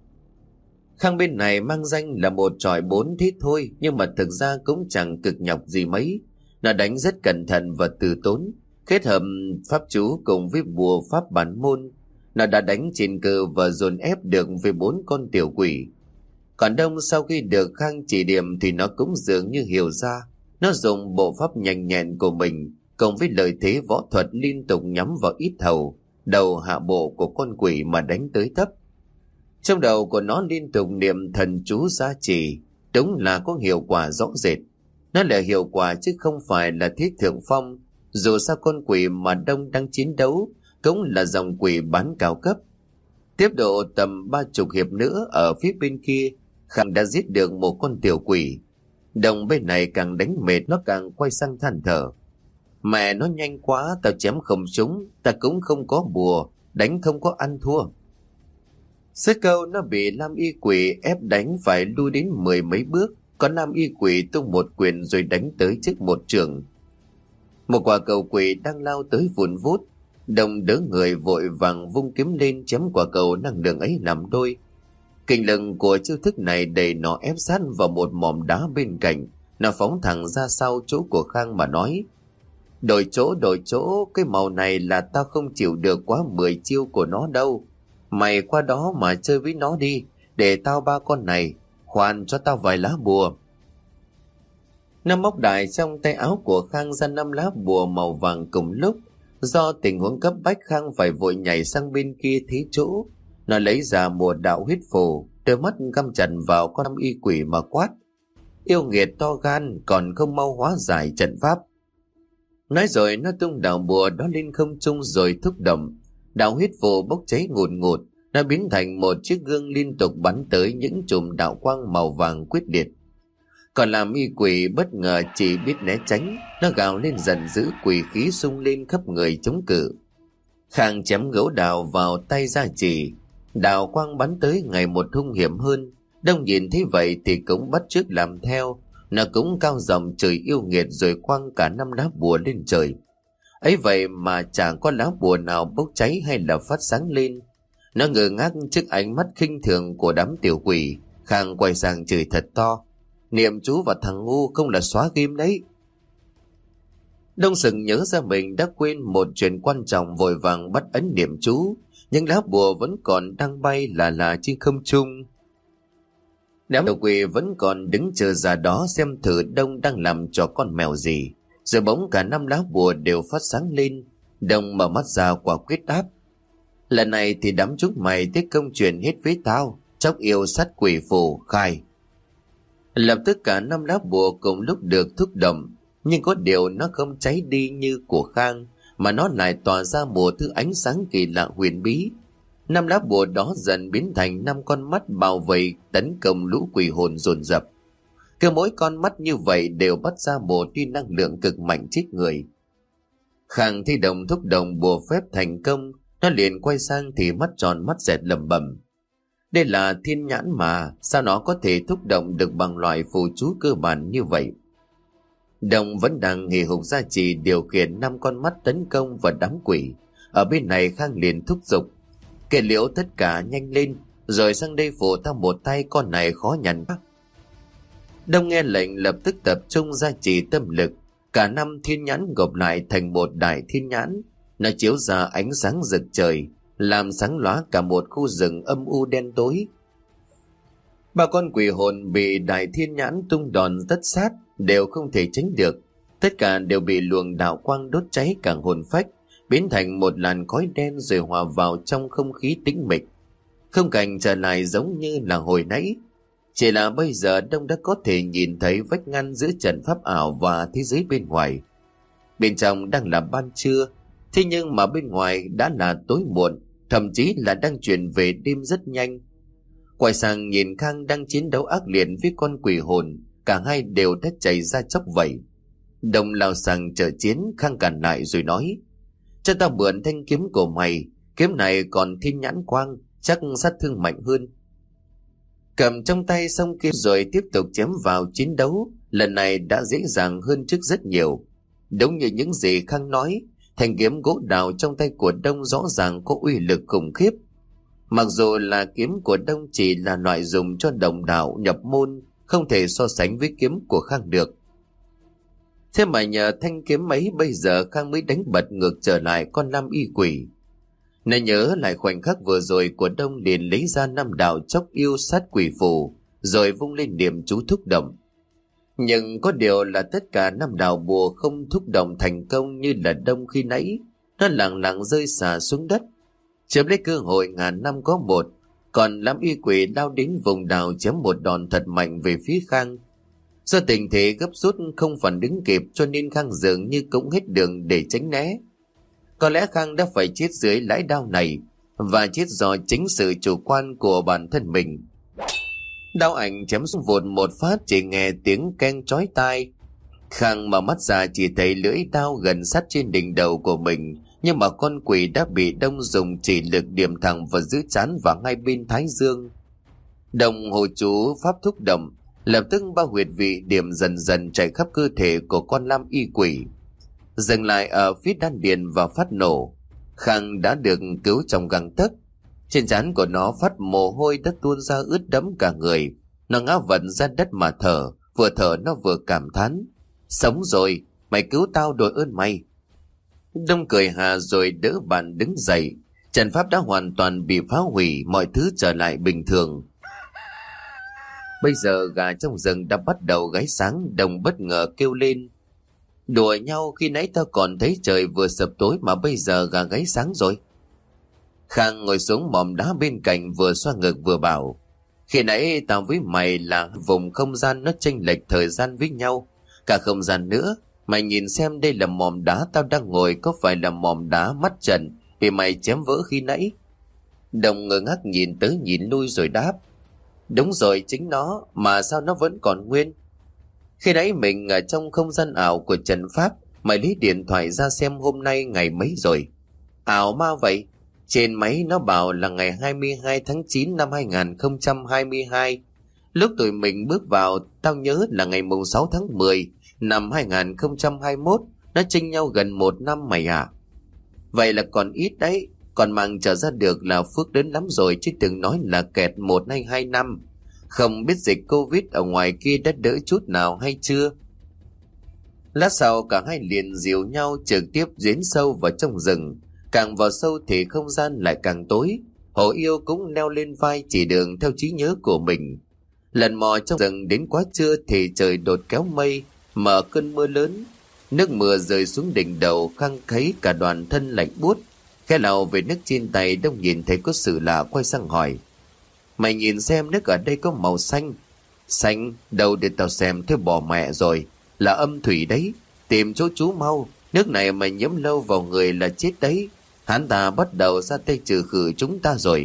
Khang bên này mang danh là một tròi bốn thế thôi, nhưng mà thực ra cũng chẳng cực nhọc gì mấy. Nó đánh rất cẩn thận và từ tốn, kết hợp pháp chú cùng với bùa pháp bản môn. Nó đã đánh trên cơ và dồn ép được với bốn con tiểu quỷ. Còn Đông sau khi được Khang chỉ điểm thì nó cũng dường như hiểu ra. Nó dùng bộ pháp nhanh nhẹn của mình cùng với lợi thế võ thuật liên tục nhắm vào ít hầu, đầu hạ bộ của con quỷ mà đánh tới thấp. Trong đầu của nó liên tục niệm thần chú gia trì, đúng là có hiệu quả rõ rệt. Nó là hiệu quả chứ không phải là thiết thượng phong. Dù sao con quỷ mà Đông đang chiến đấu cũng là dòng quỷ bán cao cấp. Tiếp độ tầm ba chục hiệp nữa, ở phía bên kia Khang đã giết được một con tiểu quỷ. Đông bên này càng đánh mệt, nó càng quay sang than thở: "Mẹ nó nhanh quá, tao chém không trúng, ta cũng không có bùa, đánh không có ăn thua." Sết câu nó bị Lam y quỷ ép đánh phải lui đến mười mấy bước. Còn Lam y quỷ tung một quyền rồi đánh tới trước một trường. Một quả cầu quỷ đang lao tới vùn vút. Đông đỡ người vội vàng vung kiếm lên chém quả cầu năng lượng ấy làm đôi. Kinh lực của chiêu thức này đẩy nó ép sát vào một mỏm đá bên cạnh. Nó phóng thẳng ra sau chỗ của Khang mà nói: "Đổi chỗ, đổi chỗ, cái màu này là tao không chịu được quá mười chiêu của nó đâu. Mày qua đó mà chơi với nó đi, để tao ba con này, khoan cho tao vài lá bùa." Nó móc đại trong tay áo của Khang ra năm lá bùa màu vàng cùng lúc. Do tình huống cấp bách, Khang phải vội nhảy sang bên kia thế chỗ. Nó lấy ra một đạo huyết phù, đôi mắt găm chặt vào con năm y quỷ mà quát: "Yêu nghiệt to gan, còn không mau hóa giải trận pháp." Nói rồi nó tung đạo bùa đó lên không trung rồi thúc động. Đạo huyết phù bốc cháy ngùn ngụt, nó biến thành một chiếc gương liên tục bắn tới những chùm đạo quang màu vàng quyết liệt. Còn làm y quỷ bất ngờ chỉ biết né tránh, nó gào lên giận dữ, quỷ khí sung lên khắp người chống cự. Khang chém gấu đào vào tay gia chỉ, đạo quang bắn tới ngày một hung hiểm hơn. Đông nhìn thấy vậy thì cũng bắt chước làm theo. Nó cũng cao giọng chửi yêu nghiệt rồi quăng cả năm lá bùa lên trời. Ấy vậy mà chẳng có lá bùa nào bốc cháy hay là phát sáng lên. Nó ngơ ngác trước ánh mắt khinh thường của đám tiểu quỷ. Khang quay sang chửi thật to: Niệm chú và thằng ngu không là xóa game đấy. Đông Sừng nhớ ra mình đã quên một chuyện quan trọng, vội vàng bắt ấn niệm chú, nhưng lá bùa vẫn còn đang bay là là trên không trung. Đám tiểu quỷ vẫn còn đứng chờ ra đó xem thử Đông đang làm cho con mèo gì. Rồi bỗng cả năm lá bùa đều phát sáng lên. Đông mở mắt ra quả quyết đáp: Lần này thì đám chúng mày tiết công chuyện hết với tao. Chóc yêu sát quỷ phù khai. Lập tức cả năm lá bùa cùng lúc được thúc động, nhưng có điều nó không cháy đi như của Khang, mà nó lại tỏa ra một thứ ánh sáng kỳ lạ huyền bí. Năm lá bùa đó dần biến thành năm con mắt bảo vệ tấn công lũ quỷ hồn dồn dập. Cứ mỗi con mắt như vậy đều bắt ra một tia năng lượng cực mạnh chết người. Khang thi đồng thúc động bùa phép thành công, nó liền quay sang thì mắt tròn mắt dẹt lẩm bẩm: Đây là thiên nhãn mà, sao nó có thể thúc động được bằng loại phù chú cơ bản như vậy? Đồng vẫn đang hì hục gia trì điều khiển năm con mắt tấn công vào đám quỷ. Ở bên này Khang liền thúc giục: Kể liễu tất cả nhanh lên, rồi sang đây phụ tao một tay, con này khó nhằn quá. Đông nghe lệnh lập tức tập trung gia trì tâm lực. Cả năm thiên nhãn gộp lại thành một đại thiên nhãn. Nó chiếu ra ánh sáng rực trời, làm sáng lóa cả một khu rừng âm u đen tối. Ba con quỷ hồn bị đại thiên nhãn tung đòn tất sát đều không thể tránh được. Tất cả đều bị luồng đạo quang đốt cháy cả hồn phách, biến thành một làn khói đen rồi hòa vào trong không khí tĩnh mịch. Không cảnh trở lại giống như là hồi nãy, chỉ là bây giờ Đông đã có thể nhìn thấy vách ngăn giữa trận pháp ảo và thế giới bên ngoài. Bên trong đang là ban trưa, thế nhưng mà bên ngoài đã là tối muộn, thậm chí là đang chuyển về đêm rất nhanh. Quay sang nhìn Khang đang chiến đấu ác liệt với con quỷ hồn, cả hai đều đã chảy ra chóc vẩy. Đông lao sang trợ chiến, Khang cản lại rồi nói: Cho tao mượn thanh kiếm của mày, kiếm này còn thiên nhãn quang, chắc sát thương mạnh hơn. Cầm trong tay xong kiếm rồi tiếp tục chém vào chiến đấu, lần này đã dễ dàng hơn trước rất nhiều. Đúng như những gì Khang nói, thanh kiếm gỗ đào trong tay của Đông rõ ràng có uy lực khủng khiếp. Mặc dù là kiếm của Đông chỉ là loại dùng cho đồng đạo nhập môn, không thể so sánh với kiếm của Khang được. Thế mà nhờ thanh kiếm ấy bây giờ Khang mới đánh bật ngược trở lại con năm y quỷ. Nó nhớ lại khoảnh khắc vừa rồi của Đông, liền lấy ra năm đạo chóc yêu sát quỷ phù, rồi vung lên niệm chú thúc động. Nhưng có điều là tất cả năm đạo bùa không thúc động thành công như là Đông khi nãy. Nó lặng lặng rơi xả xuống đất. Chớp lấy cơ hội ngàn năm có một, còn lắm y quỷ lao đến vùng đào chém một đòn thật mạnh về phía Khang. Do tình thế gấp rút không phản ứng kịp, cho nên Khang dường như cũng hết đường để tránh né. Có lẽ Khang đã phải chết dưới lưỡi đao này, và chết do chính sự chủ quan của bản thân mình. Đao ảnh chém xuống vụt một phát, chỉ nghe tiếng keng chói tai. Khang mở mắt ra chỉ thấy lưỡi đao gần sát trên đỉnh đầu của mình, nhưng mà con quỷ đã bị Đông dùng chỉ lực điểm thẳng vào giữa trán và ngay bên thái dương. Đồng hồ chú pháp thúc động, lập tức ba huyệt vị điểm dần dần chạy khắp cơ thể của con lam y quỷ, dừng lại ở phía đan điền và phát nổ. Khang đã được cứu trong gang tấc. Trên trán của nó phát mồ hôi đã tuôn ra ướt đẫm cả người. Nó ngã vật ra đất mà thở, vừa thở nó vừa cảm thán: Sống rồi, mày cứu tao đội ơn mày. Đông cười hà rồi đỡ bạn đứng dậy. Trận pháp đã hoàn toàn bị phá hủy, mọi thứ trở lại bình thường. Bây giờ gà trong rừng đã bắt đầu gáy sáng. Đồng bất ngờ kêu lên: Đùa nhau, khi nãy tao còn thấy trời vừa sập tối mà bây giờ gà gáy sáng rồi. Khang ngồi xuống mỏm đá bên cạnh, vừa xoa ngực vừa bảo: Khi nãy tao với mày là vùng không gian nó chênh lệch thời gian với nhau, cả không gian nữa. Mày nhìn xem, đây là mỏm đá tao đang ngồi, có phải là mỏm đá mắt trận bị mày chém vỡ khi nãy? Đồng ngơ ngác nhìn tới nhìn lui rồi đáp: Đúng rồi, chính nó, mà sao nó vẫn còn nguyên? Khi nãy mình ở trong không gian ảo của trận pháp, mày lấy điện thoại ra xem hôm nay ngày mấy rồi. Ảo ma vậy? Trên máy nó bảo là ngày hai mươi hai tháng chín năm hai nghìn không trăm hai mươi hai. Lúc tụi mình bước vào, tao nhớ là ngày mùng sáu tháng mười năm hai nghìn không trăm hai mươi mốt, Nó chênh nhau gần một năm mày ạ. Vậy là còn ít đấy. Còn mạng trở ra được là phước lớn lắm rồi, chứ đừng nói là kẹt một hay hai năm. Không biết dịch Covid ở ngoài kia đã đỡ chút nào hay chưa. Lát sau cả hai liền dìu nhau trực tiếp tiến sâu vào trong rừng. Càng vào sâu thì không gian lại càng tối. Hổ Yêu cũng leo lên vai chỉ đường theo trí nhớ của mình. Lần mò trong rừng đến quá trưa thì trời đột kéo mây, mở cơn mưa lớn. Nước mưa rơi xuống đỉnh đầu, khăng khấy cả đoàn thân lạnh buốt. Khe lào về nước trên tay, Đông nhìn thấy có sự lạ quay sang hỏi: Mày nhìn xem, nước ở đây có màu xanh. Xanh? Đâu để tao xem, thôi bỏ mẹ rồi. Là âm thủy đấy. Tìm chỗ trú mau. Nước này mày nhiễm lâu vào người là chết đấy. Hắn ta bắt đầu ra tay trừ khử chúng ta rồi.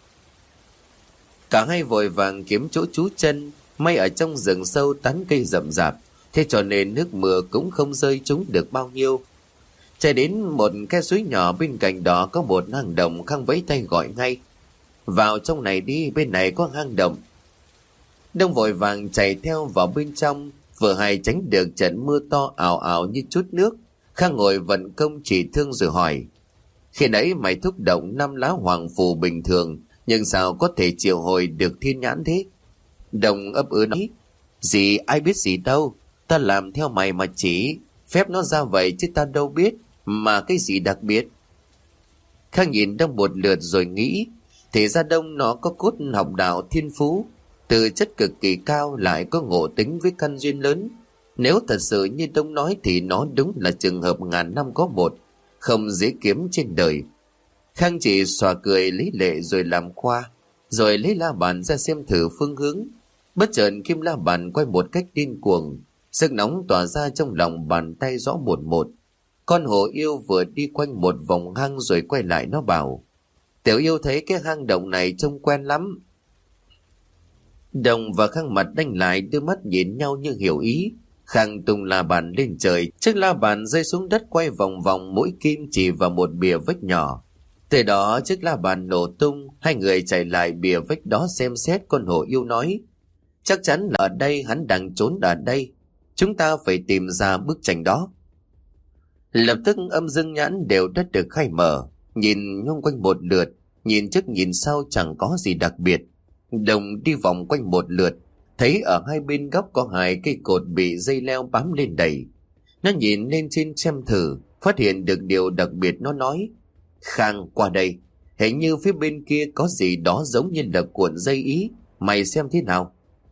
Cả hai vội vàng kiếm chỗ trú chân. May ở trong rừng sâu tán cây rậm rạp, thế cho nên nước mưa cũng không rơi chúng được bao nhiêu. Chạy đến một cái suối nhỏ bên cạnh đó có một hang động, Khang vẫy tay gọi ngay: Vào trong này đi, bên này có hang động. Đông vội vàng chạy theo vào bên trong, vừa hay tránh được trận mưa to ào ào như chút nước. Khang ngồi vận công chỉ thương rồi hỏi: Khi nãy mày thúc động năm lá hoàng phù bình thường, nhưng sao có thể triệu hồi được thiên nhãn thế? Đông ấp ứ nói: Gì, ai biết gì đâu. Ta làm theo mày mà chỉ. Phép nó ra vậy chứ ta đâu biết. Mà cái gì đặc biệt? Khang nhìn Đông một lượt rồi nghĩ, thì ra Đông nó có cốt học đạo thiên phú, từ chất cực kỳ cao, lại có ngộ tính với căn duyên lớn. Nếu thật sự như Đông nói thì nó đúng là trường hợp ngàn năm có một, không dễ kiếm trên đời. Khang chỉ xòa cười lấy lệ rồi làm khoa, rồi lấy la bàn ra xem thử phương hướng. Bất chợt kim la bàn quay một cách điên cuồng, sức nóng tỏa ra trong lòng bàn tay rõ một một. Con Hổ Yêu vừa đi quanh một vòng hang rồi quay lại nó bảo: Tiểu Yêu thấy cái hang động này trông quen lắm. Đồng và Khang mặt đanh lại, đưa mắt nhìn nhau như hiểu ý. Khang tung la bàn lên trời, chiếc la bàn rơi xuống đất quay vòng vòng, mũi kim chỉ vào một bìa vách nhỏ. Từ đó chiếc la bàn nổ tung, hai người chạy lại bìa vách đó xem xét. Con Hổ Yêu nói: Chắc chắn là ở đây, hắn đang trốn ở đây. Chúng ta phải tìm ra bức tranh đó. Lập tức âm dương nhãn đều đã được khai mở, nhìn nhung quanh một lượt, nhìn trước nhìn sau chẳng có gì đặc biệt. Đồng đi vòng quanh một lượt, thấy ở hai bên góc có hai cây cột bị dây leo bám lên đầy. Nó nhìn lên trên xem thử, phát hiện được điều đặc biệt. Nó nói: Khang, qua đây, hình như phía bên kia có gì đó giống như là cuộn dây ý, mày xem thế nào.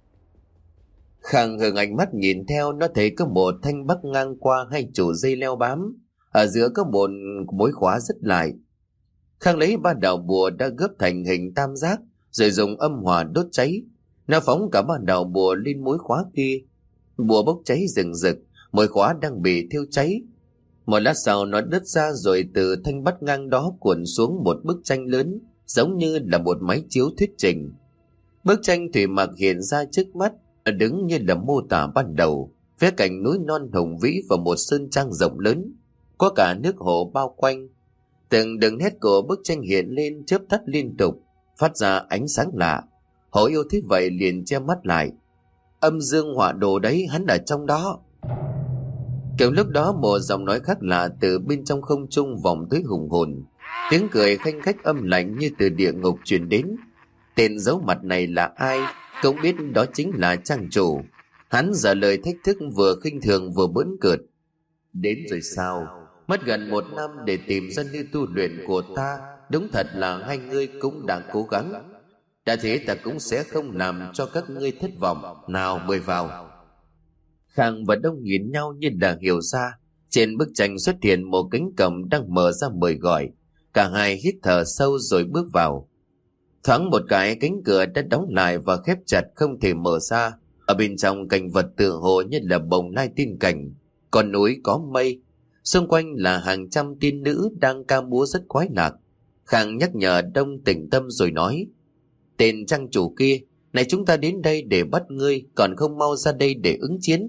Khang hướng ánh mắt nhìn theo, nó thấy có một thanh bắc ngang qua hai trụ dây leo bám, ở giữa có một mối khóa dứt lại. Khang lấy ba đạo bùa đã gấp thành hình tam giác, rồi dùng âm hỏa đốt cháy. Nó phóng cả ba đạo bùa lên mối khóa kia. Bùa bốc cháy rừng rực, mối khóa đang bị thiêu cháy. Một lát sau nó đứt ra, rồi từ thanh bắc ngang đó cuộn xuống một bức tranh lớn, giống như là một máy chiếu thuyết trình. Bức tranh thủy mặc hiện ra trước mắt, đứng như là mô tả ban đầu, phía cạnh núi non hùng vĩ và một sơn trang rộng lớn, có cả nước hồ bao quanh. Từng đường nét của bức tranh hiện lên, chớp tắt liên tục, phát ra ánh sáng lạ. Hổ Yêu thấy vậy liền che mắt lại. Âm dương họa đồ đấy, hắn ở trong đó. Kiểu lúc đó một giọng nói khác lạ từ bên trong không trung vọng tới hùng hồn, tiếng cười khanh khách âm lạnh như từ địa ngục truyền đến. Tên giấu mặt này là ai? Cũng biết đó chính là trang chủ. Hắn giả lời thách thức vừa khinh thường vừa bỡn cợt. Đến rồi sao? Mất gần một năm để tìm ra nơi tu luyện của ta. Đúng thật là hai ngươi cũng đang cố gắng. Đã thế ta cũng sẽ không làm cho các ngươi thất vọng. Nào, mời vào. Khang và Đông nhìn nhau như là hiểu ra. Trên bức tranh xuất hiện một cánh cổng đang mở ra mời gọi. Cả hai hít thở sâu rồi bước vào. Thoáng một cái, cánh cửa đã đóng lại và khép chặt, không thể mở ra. Ở bên trong cảnh vật tựa hồ như là bồng lai tiên cảnh. Còn núi có mây, xung quanh là hàng trăm tiên nữ đang ca múa rất khoái lạc. Khang nhắc nhở Đông tỉnh tâm rồi nói: Tên trang chủ kia, này chúng ta đến đây để bắt ngươi, còn không mau ra đây để ứng chiến.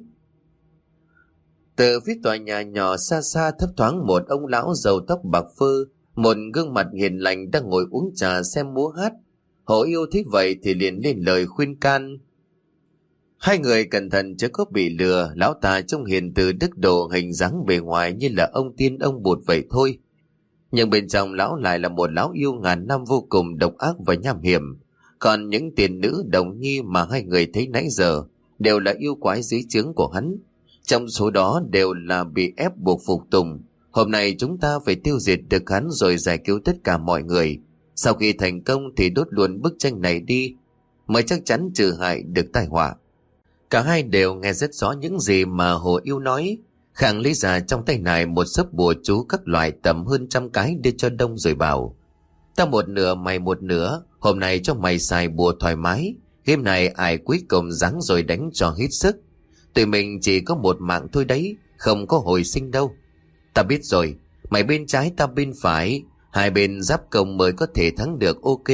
Từ phía tòa nhà nhỏ xa xa thấp thoáng một ông lão râu tóc bạc phơ, một gương mặt hiền lành đang ngồi uống trà xem múa hát. Hổ Yêu thấy vậy thì liền lên lời khuyên can: Hai người cẩn thận chứ có bị lừa. Lão ta trông hiền từ đức độ, hình dáng bề ngoài như là ông tiên ông bụt vậy thôi, nhưng bên trong lão lại là một lão yêu ngàn năm vô cùng độc ác và nham hiểm. Còn những tiền nữ đồng nhi mà hai người thấy nãy giờ đều là yêu quái dưới trướng của hắn, trong số đó đều là bị ép buộc phục tùng. Hôm nay chúng ta phải tiêu diệt được hắn rồi giải cứu tất cả mọi người. Sau khi thành công thì đốt luôn bức tranh này đi, mới chắc chắn trừ hại được tai họa. Cả hai đều nghe rất rõ những gì mà Hồ Yêu nói. Khang lấy ra trong tay này một sấp bùa chú các loại tầm hơn trăm cái, đưa cho Đông rồi bảo: ta một nửa mày một nửa, hôm nay cho mày xài bùa thoải mái, game này ai cuối cùng ráng rồi đánh cho hết sức. Tụi mình chỉ có một mạng thôi đấy, không có hồi sinh đâu. Ta biết rồi, mày bên trái ta bên phải, hai bên giáp công mới có thể thắng được, ok.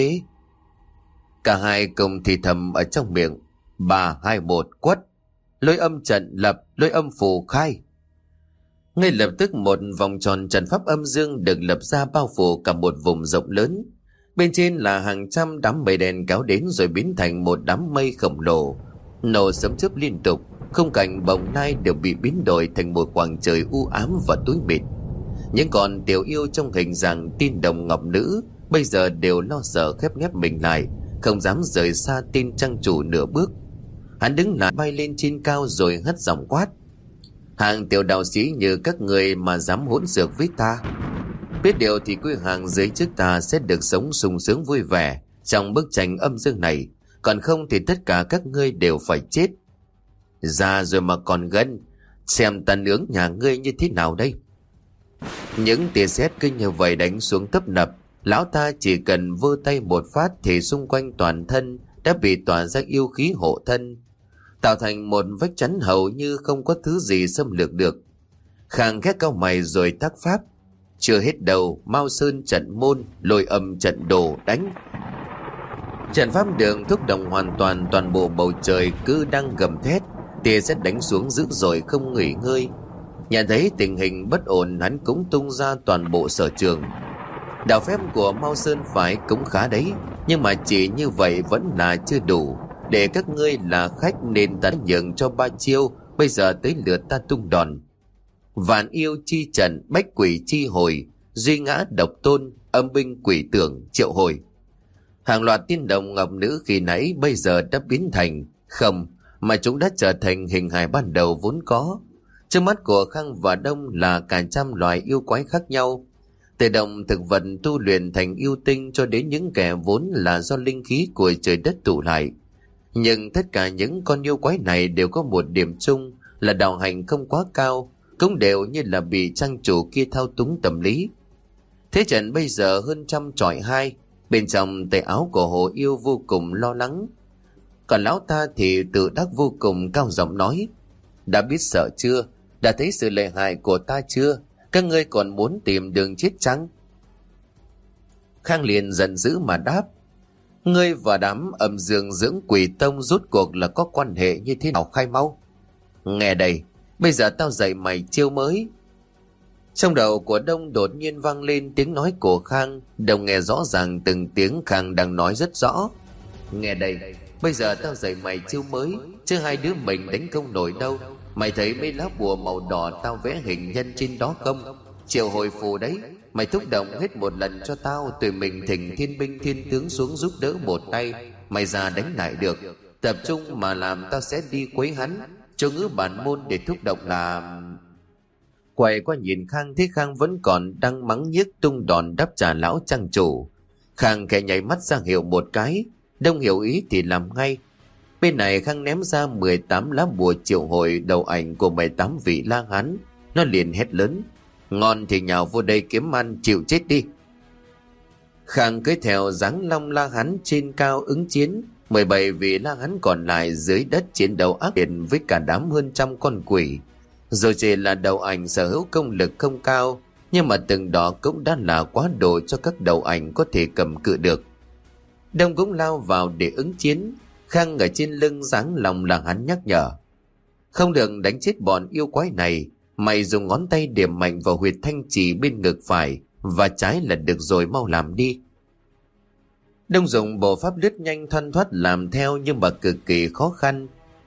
Cả hai cùng thì thầm ở trong miệng: ba hai một quất. Lôi âm trận lập, lôi âm phù khai. Ngay lập tức một vòng tròn trận pháp âm dương được lập ra, bao phủ cả một vùng rộng lớn. Bên trên là hàng trăm đám mây đen kéo đến rồi biến thành một đám mây khổng lồ, nổ sấm chớp liên tục. Khung cảnh bồng lai đều bị biến đổi thành một khoảng trời u ám và tối mịt. Những con tiểu yêu trong hình dạng tiên đồng ngọc nữ bây giờ đều lo sợ khép nép mình lại, không dám rời xa tên trang chủ nửa bước. Hắn đứng lại bay lên trên cao rồi hất giọng quát: hàng tiểu đạo sĩ như các người mà dám hỗn xược với ta, biết điều thì quy hàng dưới trước ta sẽ được sống sung sướng vui vẻ trong bức tranh âm dương này, còn không thì tất cả các ngươi đều phải chết. Ra rồi mà còn gân, xem ta nướng nhà ngươi như thế nào đây. Những tia sét cứ như vậy đánh xuống tấp nập. Lão ta chỉ cần vơ tay một phát thì xung quanh toàn thân đã bị tỏa ra yêu khí hộ thân, tạo thành một vách chắn hầu như không có thứ gì xâm lược được. Khang khét cau mày rồi tác pháp: chưa hết đầu, Mao Sơn trận môn, lôi âm trận đồ, đánh. Trận pháp đường thúc động hoàn toàn, toàn bộ bầu trời cứ đang gầm thét, tia sét đánh xuống dữ dội không nghỉ ngơi. Nhận thấy tình hình bất ổn, hắn cũng tung ra toàn bộ sở trường. Đạo phép của Mao Sơn phải cũng khá đấy, nhưng mà chỉ như vậy vẫn là chưa đủ. Để các ngươi là khách nên ta nhường cho ba chiêu, bây giờ tới lượt ta tung đòn. Vạn yêu chi trận, bách quỷ chi hồi, duy ngã độc tôn, âm binh quỷ tưởng, triệu hồi. Hàng loạt tiên đồng ngọc nữ khi nãy bây giờ đã biến thành không, mà chúng đã trở thành hình hài ban đầu vốn có. Trước mắt của Khang và Đông là cả trăm loài yêu quái khác nhau, từ động thực vật tu luyện thành yêu tinh cho đến những kẻ vốn là do linh khí của trời đất tụ lại. Nhưng tất cả những con yêu quái này đều có một điểm chung là đạo hành không quá cao, cũng đều như là bị trang chủ kia thao túng tâm lý. Thế trận bây giờ hơn trăm chọi hai, bên trong tay áo của Hồ Yêu vô cùng lo lắng. Còn lão ta thì tự đắc vô cùng, cao giọng nói: đã biết sợ chưa? Đã thấy sự lợi hại của ta chưa? Các ngươi còn muốn tìm đường chết chăng? Khang liền giận dữ mà đáp: ngươi và đám âm dương dưỡng quỷ tông rốt cuộc là có quan hệ như thế nào, khai mau. Nghe đây, bây giờ tao dạy mày chiêu mới. Trong đầu của Đông đột nhiên vang lên tiếng nói của Khang. Đông nghe rõ ràng từng tiếng Khang đang nói rất rõ. Nghe đây, bây giờ tao dạy mày chiêu mới, chứ hai đứa mình đánh không nổi đâu. Mày thấy mấy lá bùa màu đỏ tao vẽ hình nhân trên đó không? Triệu hồi phù đấy, mày thúc động hết một lần cho tao, tụi mình thỉnh thiên binh thiên tướng xuống giúp đỡ một tay, mày ra đánh lại được. Tập trung mà làm, tao sẽ đi quấy hắn, cho ngữ bản môn để thúc động làm. Quay qua nhìn Khang thấy Khang vẫn còn đang mắng nhiếc tung đòn đáp trả lão trang chủ. Khang khẽ nhảy mắt ra hiệu một cái, Đông hiểu ý thì làm ngay. Bên này Khang ném ra mười tám lá bùa triệu hồi đầu ảnh của mười tám vị La Hán. Nó liền hét lớn: ngon thì nhào vô đây kiếm ăn, chịu chết đi. Khang cưỡi theo dáng long La Hán trên cao ứng chiến. Mười bảy vị La Hán còn lại dưới đất chiến đấu ác liệt với cả đám hơn trăm con quỷ. Dù chỉ là đầu ảnh sở hữu công lực không cao, nhưng mà từng đó cũng đã là quá độ cho các đầu ảnh có thể cầm cự được. Đông cũng lao vào để ứng chiến. Khang ở trên lưng dáng lòng là hắn nhắc nhở: không được đánh chết bọn yêu quái này, mày dùng ngón tay điểm mạnh vào huyệt thanh trì bên ngực phải và trái là được rồi, mau làm đi. Đông dùng bộ pháp lướt nhanh thoăn thoắt làm theo, nhưng mà cực kỳ khó khăn.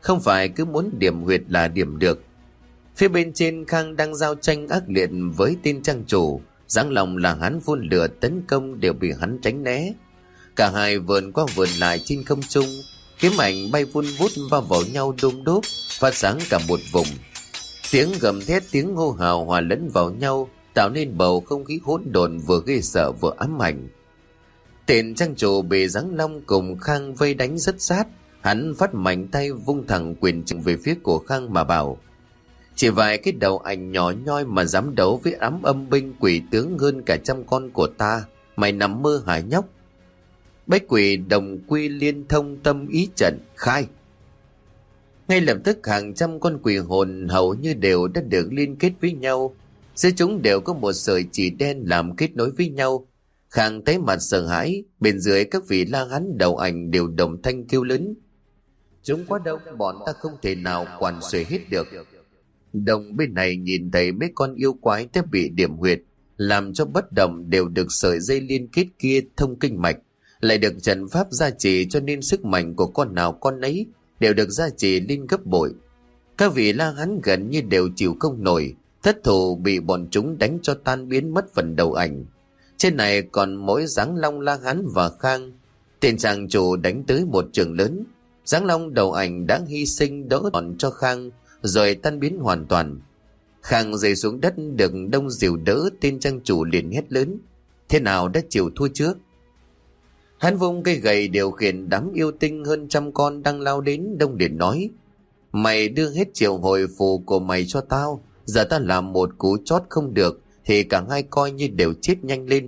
không phải cứ muốn điểm huyệt là điểm được. Phía bên trên Khang đang giao tranh ác liệt với tên trang chủ, giáng lòng là hắn phun lửa tấn công đều bị hắn tránh né. Cả hai vườn qua vườn lại trên không trung, kiếm ảnh bay vun vút va vào nhau đôm đốp, phát sáng cả một vùng. Tiếng gầm thét, tiếng hô hào hòa lẫn vào nhau, tạo nên bầu không khí hỗn độn vừa ghê sợ vừa ám ảnh. Tên trang chủ bị Giáng Long cùng Khang vây đánh rất sát, hắn phát mạnh tay vung thẳng quyền trượng về phía của Khang mà bảo: chỉ vài cái đầu ảnh nhỏ nhoi mà dám đấu với ám âm binh quỷ tướng hơn cả trăm con của ta, mày nằm mơ hả nhóc? Bách quỷ đồng quy liên thông tâm ý trận, khai! Ngay lập tức hàng trăm con quỷ hồn hầu như đều đã được liên kết với nhau, giữa chúng đều có một sợi chỉ đen làm kết nối với nhau. Khang thấy mặt sợ hãi, bên dưới các vị la hán đầu ảnh đều đồng thanh kêu lớn: chúng quá đông, bọn ta không thể nào quản xuể hết được. Đồng bên này nhìn thấy mấy con yêu quái đã bị điểm huyệt, làm cho bất động, đều được sợi dây liên kết kia thông kinh mạch, lại được trận pháp gia trì, cho nên sức mạnh của con nào con ấy đều được gia trì lên gấp bội. Các vị la hán gần như đều chịu không nổi, thất thủ bị bọn chúng đánh cho tan biến mất phần đầu ảnh. Trên này còn mỗi Giáng Long, La Hán và Khang. Tên trang chủ đánh tới một trường lớn, Giáng Long đầu ảnh đã hy sinh đỡ đòn cho Khang, rồi tan biến hoàn toàn. Khang rơi xuống đất được đông dìu đỡ, tên trang chủ liền hét lớn: thế nào, đã chịu thua trước? Hắn vung cây gậy điều khiển đám yêu tinh hơn trăm con đang lao đến, đông liền nói: mày đưa hết triệu hồi phù của mày cho tao, giờ ta làm một cú chót không được thì cả hai coi như đều chết nhanh lên.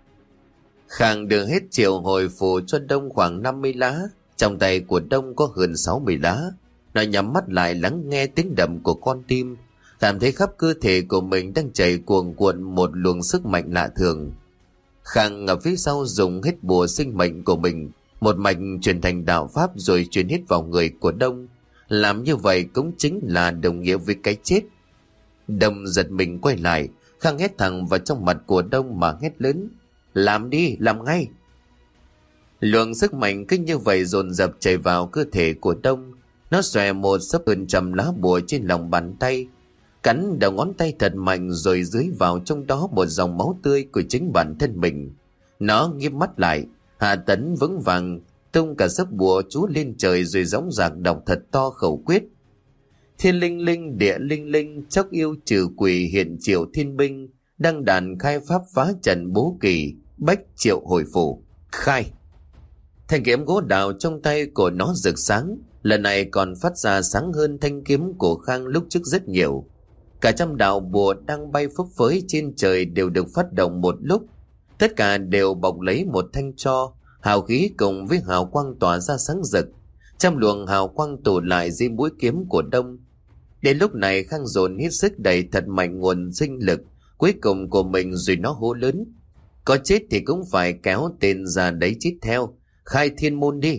Khang đưa hết triệu hồi phù cho Đông khoảng năm mươi lá, trong tay của Đông có hơn sáu mươi lá. Nó nhắm mắt lại lắng nghe tiếng đập của con tim, cảm thấy khắp cơ thể của mình đang chảy cuồn cuộn một luồng sức mạnh lạ thường. Khang ở phía sau dùng hết bùa sinh mệnh của mình, một mạch truyền thành đạo pháp rồi truyền hết vào người của Đông. Làm như vậy cũng chính là đồng nghĩa với cái chết. Đông giật mình quay lại, Khang hét thẳng vào trong mặt của Đông mà hét lớn: làm đi, làm ngay! Luồng sức mạnh cứ như vậy dồn dập chảy vào cơ thể của Đông. Nó xòe một sấp hơn trăm lá bùa trên lòng bàn tay, cắn đầu ngón tay thật mạnh rồi dưới vào trong đó một dòng máu tươi của chính bản thân mình. Nó nghiêm mắt lại, hạ tấn vững vàng tung cả sấp bùa chú lên trời rồi dõng dạc đọc thật to khẩu quyết: thiên linh linh, địa linh linh, chóc yêu trừ quỷ, hiện triệu thiên binh, đăng đàn khai pháp phá trận bố kỳ, bách triệu hồi phù. Khai! Thanh kiếm gỗ đào trong tay của nó rực sáng, lần này còn phát ra sáng hơn thanh kiếm của Khang lúc trước rất nhiều. Cả trăm đạo bùa đang bay phấp phới trên trời đều được phát động một lúc, tất cả đều bọc lấy một thanh tro, hào khí cùng với hào quang tỏa ra sáng rực. Trăm luồng hào quang tụ lại dưới mũi kiếm của Đông. Đến lúc này Khang dồn hết sức đẩy thật mạnh nguồn sinh lực cuối cùng của mình rồi nó hô lớn: có chết thì cũng phải kéo tên ra đấy chết theo, khai thiên môn đi!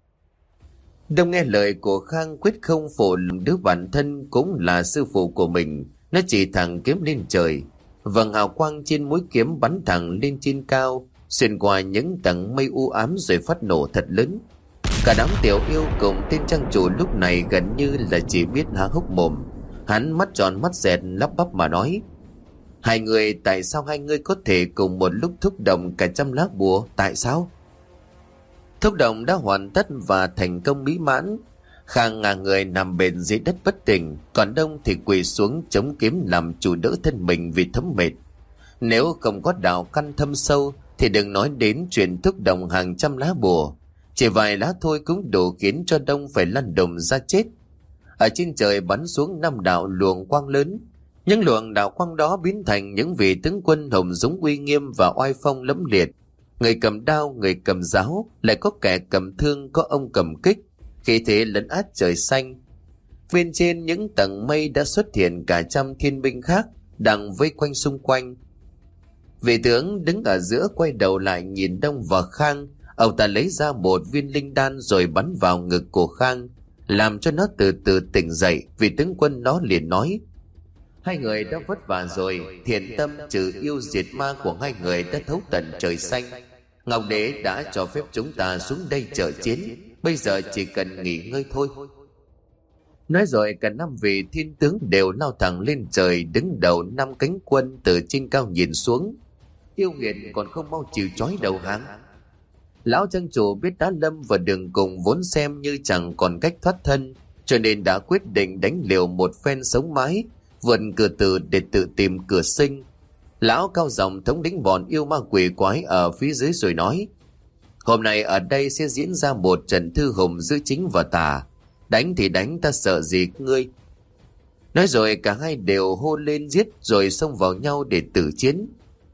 Đông nghe lời của Khang quyết không phụ lòng đứa bản thân cũng là sư phụ của mình. Nó chỉ thẳng kiếm lên trời, vầng hào quang trên mũi kiếm bắn thẳng lên trên cao, xuyên qua những tầng mây u ám rồi phát nổ thật lớn. Cả đám tiểu yêu cùng tên trang chủ lúc này gần như là chỉ biết há hốc mồm. Hắn mắt tròn mắt dẹt lắp bắp mà nói: hai người, tại sao hai người có thể cùng một lúc thúc động cả trăm lá bùa, tại sao? Thúc động đã hoàn tất và thành công mỹ mãn. Khang ngả người nằm bệt dưới đất bất tỉnh, còn Đông thì quỳ xuống chống kiếm làm chủ đỡ thân mình vì thấm mệt. Nếu không có đạo căn thâm sâu thì đừng nói đến chuyện thúc động hàng trăm lá bùa, chỉ vài lá thôi cũng đủ khiến cho Đông phải lăn đùng ra chết. Ở trên trời bắn xuống năm đạo luồng quang lớn, những luồng đạo quang đó biến thành những vị tướng quân hồng dũng uy nghiêm và oai phong lẫm liệt. Người cầm đao, người cầm giáo, lại có kẻ cầm thương, có ông cầm kích, khí thế lấn át trời xanh. Bên trên những tầng mây đã xuất hiện cả trăm thiên binh khác đang vây quanh xung quanh. Vị tướng đứng ở giữa quay đầu lại nhìn Đông và Khang. Ông ta lấy ra một viên linh đan rồi bắn vào ngực của Khang, làm cho nó từ từ tỉnh dậy. Vị tướng quân nó liền nói: hai người đã vất vả rồi, thiện tâm trừ yêu diệt ma của hai người đã thấu tận trời xanh. Ngọc Đế đã cho phép chúng ta xuống đây trợ chiến, bây giờ chỉ cần nghỉ ngơi thôi. Nói rồi cả năm vị thiên tướng đều lao thẳng lên trời, đứng đầu năm cánh quân từ trên cao nhìn xuống. Yêu nghiệt còn không mau chịu trói đầu hàng. Lão trang chủ biết đã lâm vào đường cùng, vốn xem như chẳng còn cách thoát thân, cho nên đã quyết định đánh liều một phen sống mái, vượt cửa tử để tự tìm cửa sinh. Lão cao giọng thống lĩnh bọn yêu ma quỷ quái ở phía dưới rồi nói: hôm nay ở đây sẽ diễn ra một trận thư hùng giữa chính và tà. Đánh thì đánh, ta sợ gì ngươi. Nói rồi cả hai đều hô lên giết, rồi xông vào nhau để tử chiến.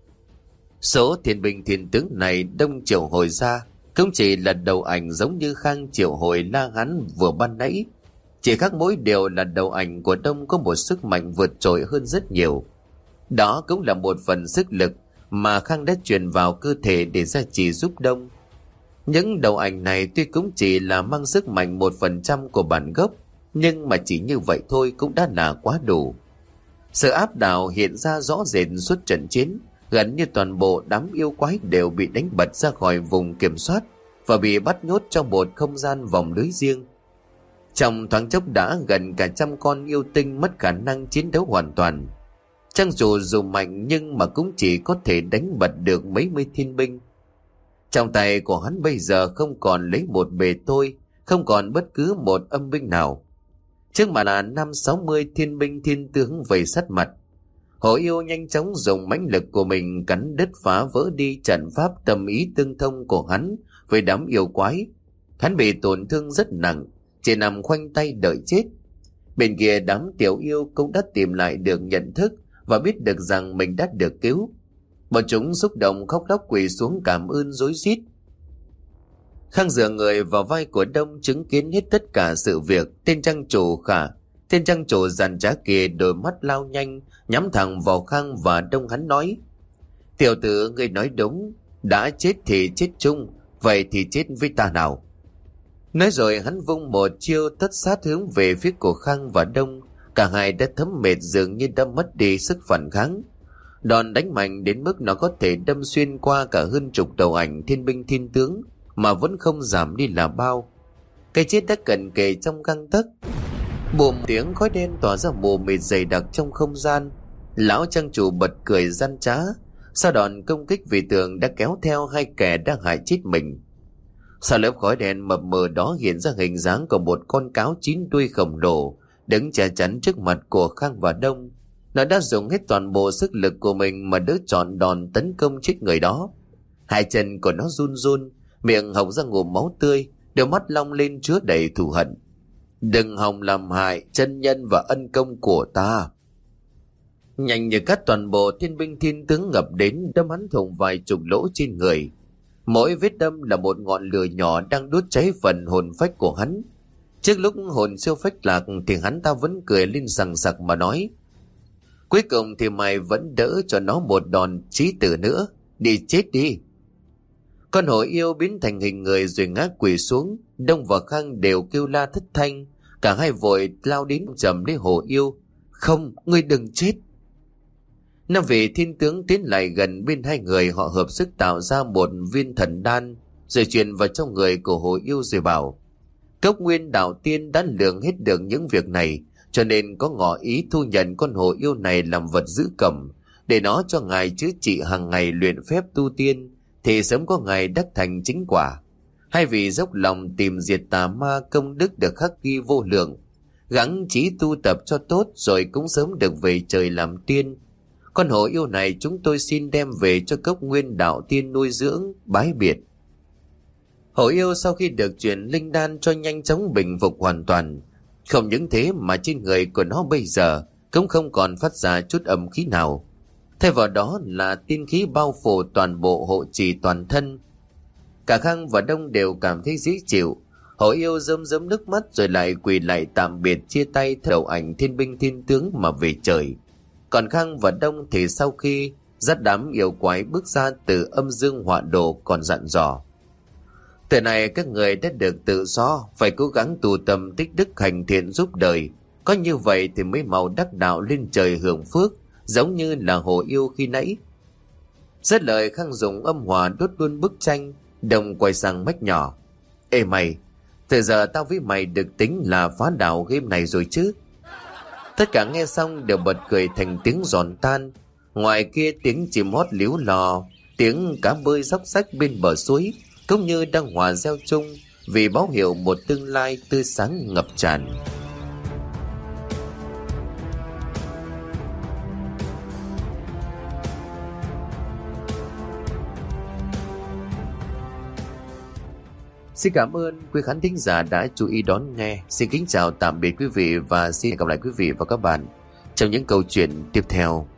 Số thiên binh thiên tướng này đông triệu hồi ra không chỉ là đầu ảnh giống như Khang triệu hồi La Hán vừa ban nãy, chỉ khác mỗi điều là đầu ảnh của Đông có một sức mạnh vượt trội hơn rất nhiều. Đó cũng là một phần sức lực mà Khang đã truyền vào cơ thể để gia trì giúp Đông. Những đầu ảnh này tuy cũng chỉ là mang sức mạnh một phần trăm của bản gốc, nhưng mà chỉ như vậy thôi cũng đã là quá đủ. Sự áp đảo hiện ra rõ rệt suốt trận chiến, gần như toàn bộ đám yêu quái đều bị đánh bật ra khỏi vùng kiểm soát và bị bắt nhốt trong một không gian vòng lưới riêng. Trong thoáng chốc đã gần cả trăm con yêu tinh mất khả năng chiến đấu hoàn toàn. Trang chủ dù mạnh nhưng mà cũng chỉ có thể đánh bật được mấy mươi thiên binh. Trong tay của hắn bây giờ không còn lấy một bề tôi, không còn bất cứ một âm binh nào. Trước mà là năm sáu mươi thiên binh thiên tướng vây sát mặt. Hổ yêu nhanh chóng dùng mãnh lực của mình cắn đứt phá vỡ đi trận pháp tâm ý tương thông của hắn với đám yêu quái. Hắn bị tổn thương rất nặng, chỉ nằm khoanh tay đợi chết. Bên kia đám tiểu yêu cũng đã tìm lại được nhận thức và biết được rằng mình đã được cứu. Bọn chúng xúc động khóc lóc quỳ xuống cảm ơn rối rít. Khang dựa người vào vai của Đông chứng kiến hết tất cả sự việc. Tên trang chủ khả, tên trang chủ giàn trá kia đôi mắt lao nhanh nhắm thẳng vào Khang và Đông. Hắn nói: tiểu tử, ngươi nói đúng, đã chết thì chết chung, vậy thì chết với ta nào. Nói rồi hắn vung một chiêu tất sát hướng về phía của Khang và Đông. Cả hai đã thấm mệt, dường như đã mất đi sức phản kháng. Đòn đánh mạnh đến mức nó có thể đâm xuyên qua cả hơn chục đầu ảnh thiên binh thiên tướng mà vẫn không giảm đi là bao. Cái chết đã cận kề trong gang tấc. Bùm tiếng khói đen tỏa ra mù mịt dày đặc trong không gian. Lão trang chủ bật cười gian trá. Sau đòn công kích vì tường đã kéo theo hai kẻ đang hại chết mình. Sau lớp khói đen mập mờ đó hiện ra hình dáng của một con cáo chín đuôi khổng lồ đứng che chắn trước mặt của Khang và Đông. Nó đã dùng hết toàn bộ sức lực của mình mà đỡ trọn đòn tấn công chết người đó. Hai chân của nó run run, miệng hộc ra ngụm máu tươi, đôi mắt long lên chứa đầy thù hận. Đừng hòng làm hại chân nhân và ân công của ta. Nhanh như cắt, toàn bộ thiên binh thiên tướng ngập đến đâm hắn thủng vài chục lỗ trên người. Mỗi vết đâm là một ngọn lửa nhỏ đang đốt cháy phần hồn phách của hắn. Trước lúc hồn siêu phách lạc thì hắn ta vẫn cười lên sằng sặc mà nói: cuối cùng thì mày vẫn đỡ cho nó một đòn chí tử nữa, đi chết đi. Con hổ yêu biến thành hình người rồi ngã quỳ xuống. Đông và Khang đều kêu la thất thanh. Cả hai vội lao đến chầm lấy hổ yêu. Không, ngươi đừng chết. Năm vị thiên tướng tiến lại gần bên hai người, họ hợp sức tạo ra một viên thần đan rồi truyền vào trong người của hổ yêu rồi bảo: Cốc Nguyên đạo tiên đã lường hết được những việc này, cho nên có ngỏ ý thu nhận con hổ yêu này làm vật giữ cầm, để nó cho ngài chữa trị hàng ngày luyện phép tu tiên, thì sớm có ngày đắc thành chính quả. Hai vị dốc lòng tìm diệt tà ma, công đức được khắc ghi vô lượng, gắng chí tu tập cho tốt rồi cũng sớm được về trời làm tiên. Con hổ yêu này chúng tôi xin đem về cho Cốc Nguyên đạo tiên nuôi dưỡng, bái biệt. Hổ yêu sau khi được truyền linh đan cho nhanh chóng bình phục hoàn toàn. Không những thế mà trên người của nó bây giờ cũng không còn phát ra chút âm khí nào. Thay vào đó là tiên khí bao phủ toàn bộ, hộ trì toàn thân. Cả Khang và Đông đều cảm thấy dễ chịu. Hổ yêu rơm rớm nước mắt rồi lại quỳ lại tạm biệt chia tay đầu ảnh thiên binh thiên tướng mà về trời. Còn Khang và Đông thì sau khi dắt đám yêu quái bước ra từ âm dương họa đồ còn dặn dò: từ này các người đã được tự do, phải cố gắng tu tâm tích đức hành thiện giúp đời. Có như vậy thì mới mau đắc đạo lên trời hưởng phước, giống như là hổ yêu khi nãy. Dứt lời, Khang dùng âm hòa đốt luôn bức tranh. Đồng quay sang mách nhỏ: Ê mày, Từ giờ tao với mày được tính là phá đảo game này rồi chứ. Tất cả nghe xong đều bật cười thành tiếng giòn tan. Ngoài kia tiếng chim hót líu lò, tiếng cá bơi róc rách bên bờ suối cũng như đang hòa reo chung, vì báo hiệu một tương lai tươi sáng ngập tràn. Xin cảm ơn quý khán thính giả đã chú ý đón nghe. Xin kính chào tạm biệt quý vị và xin hẹn gặp lại quý vị và các bạn trong những câu chuyện tiếp theo.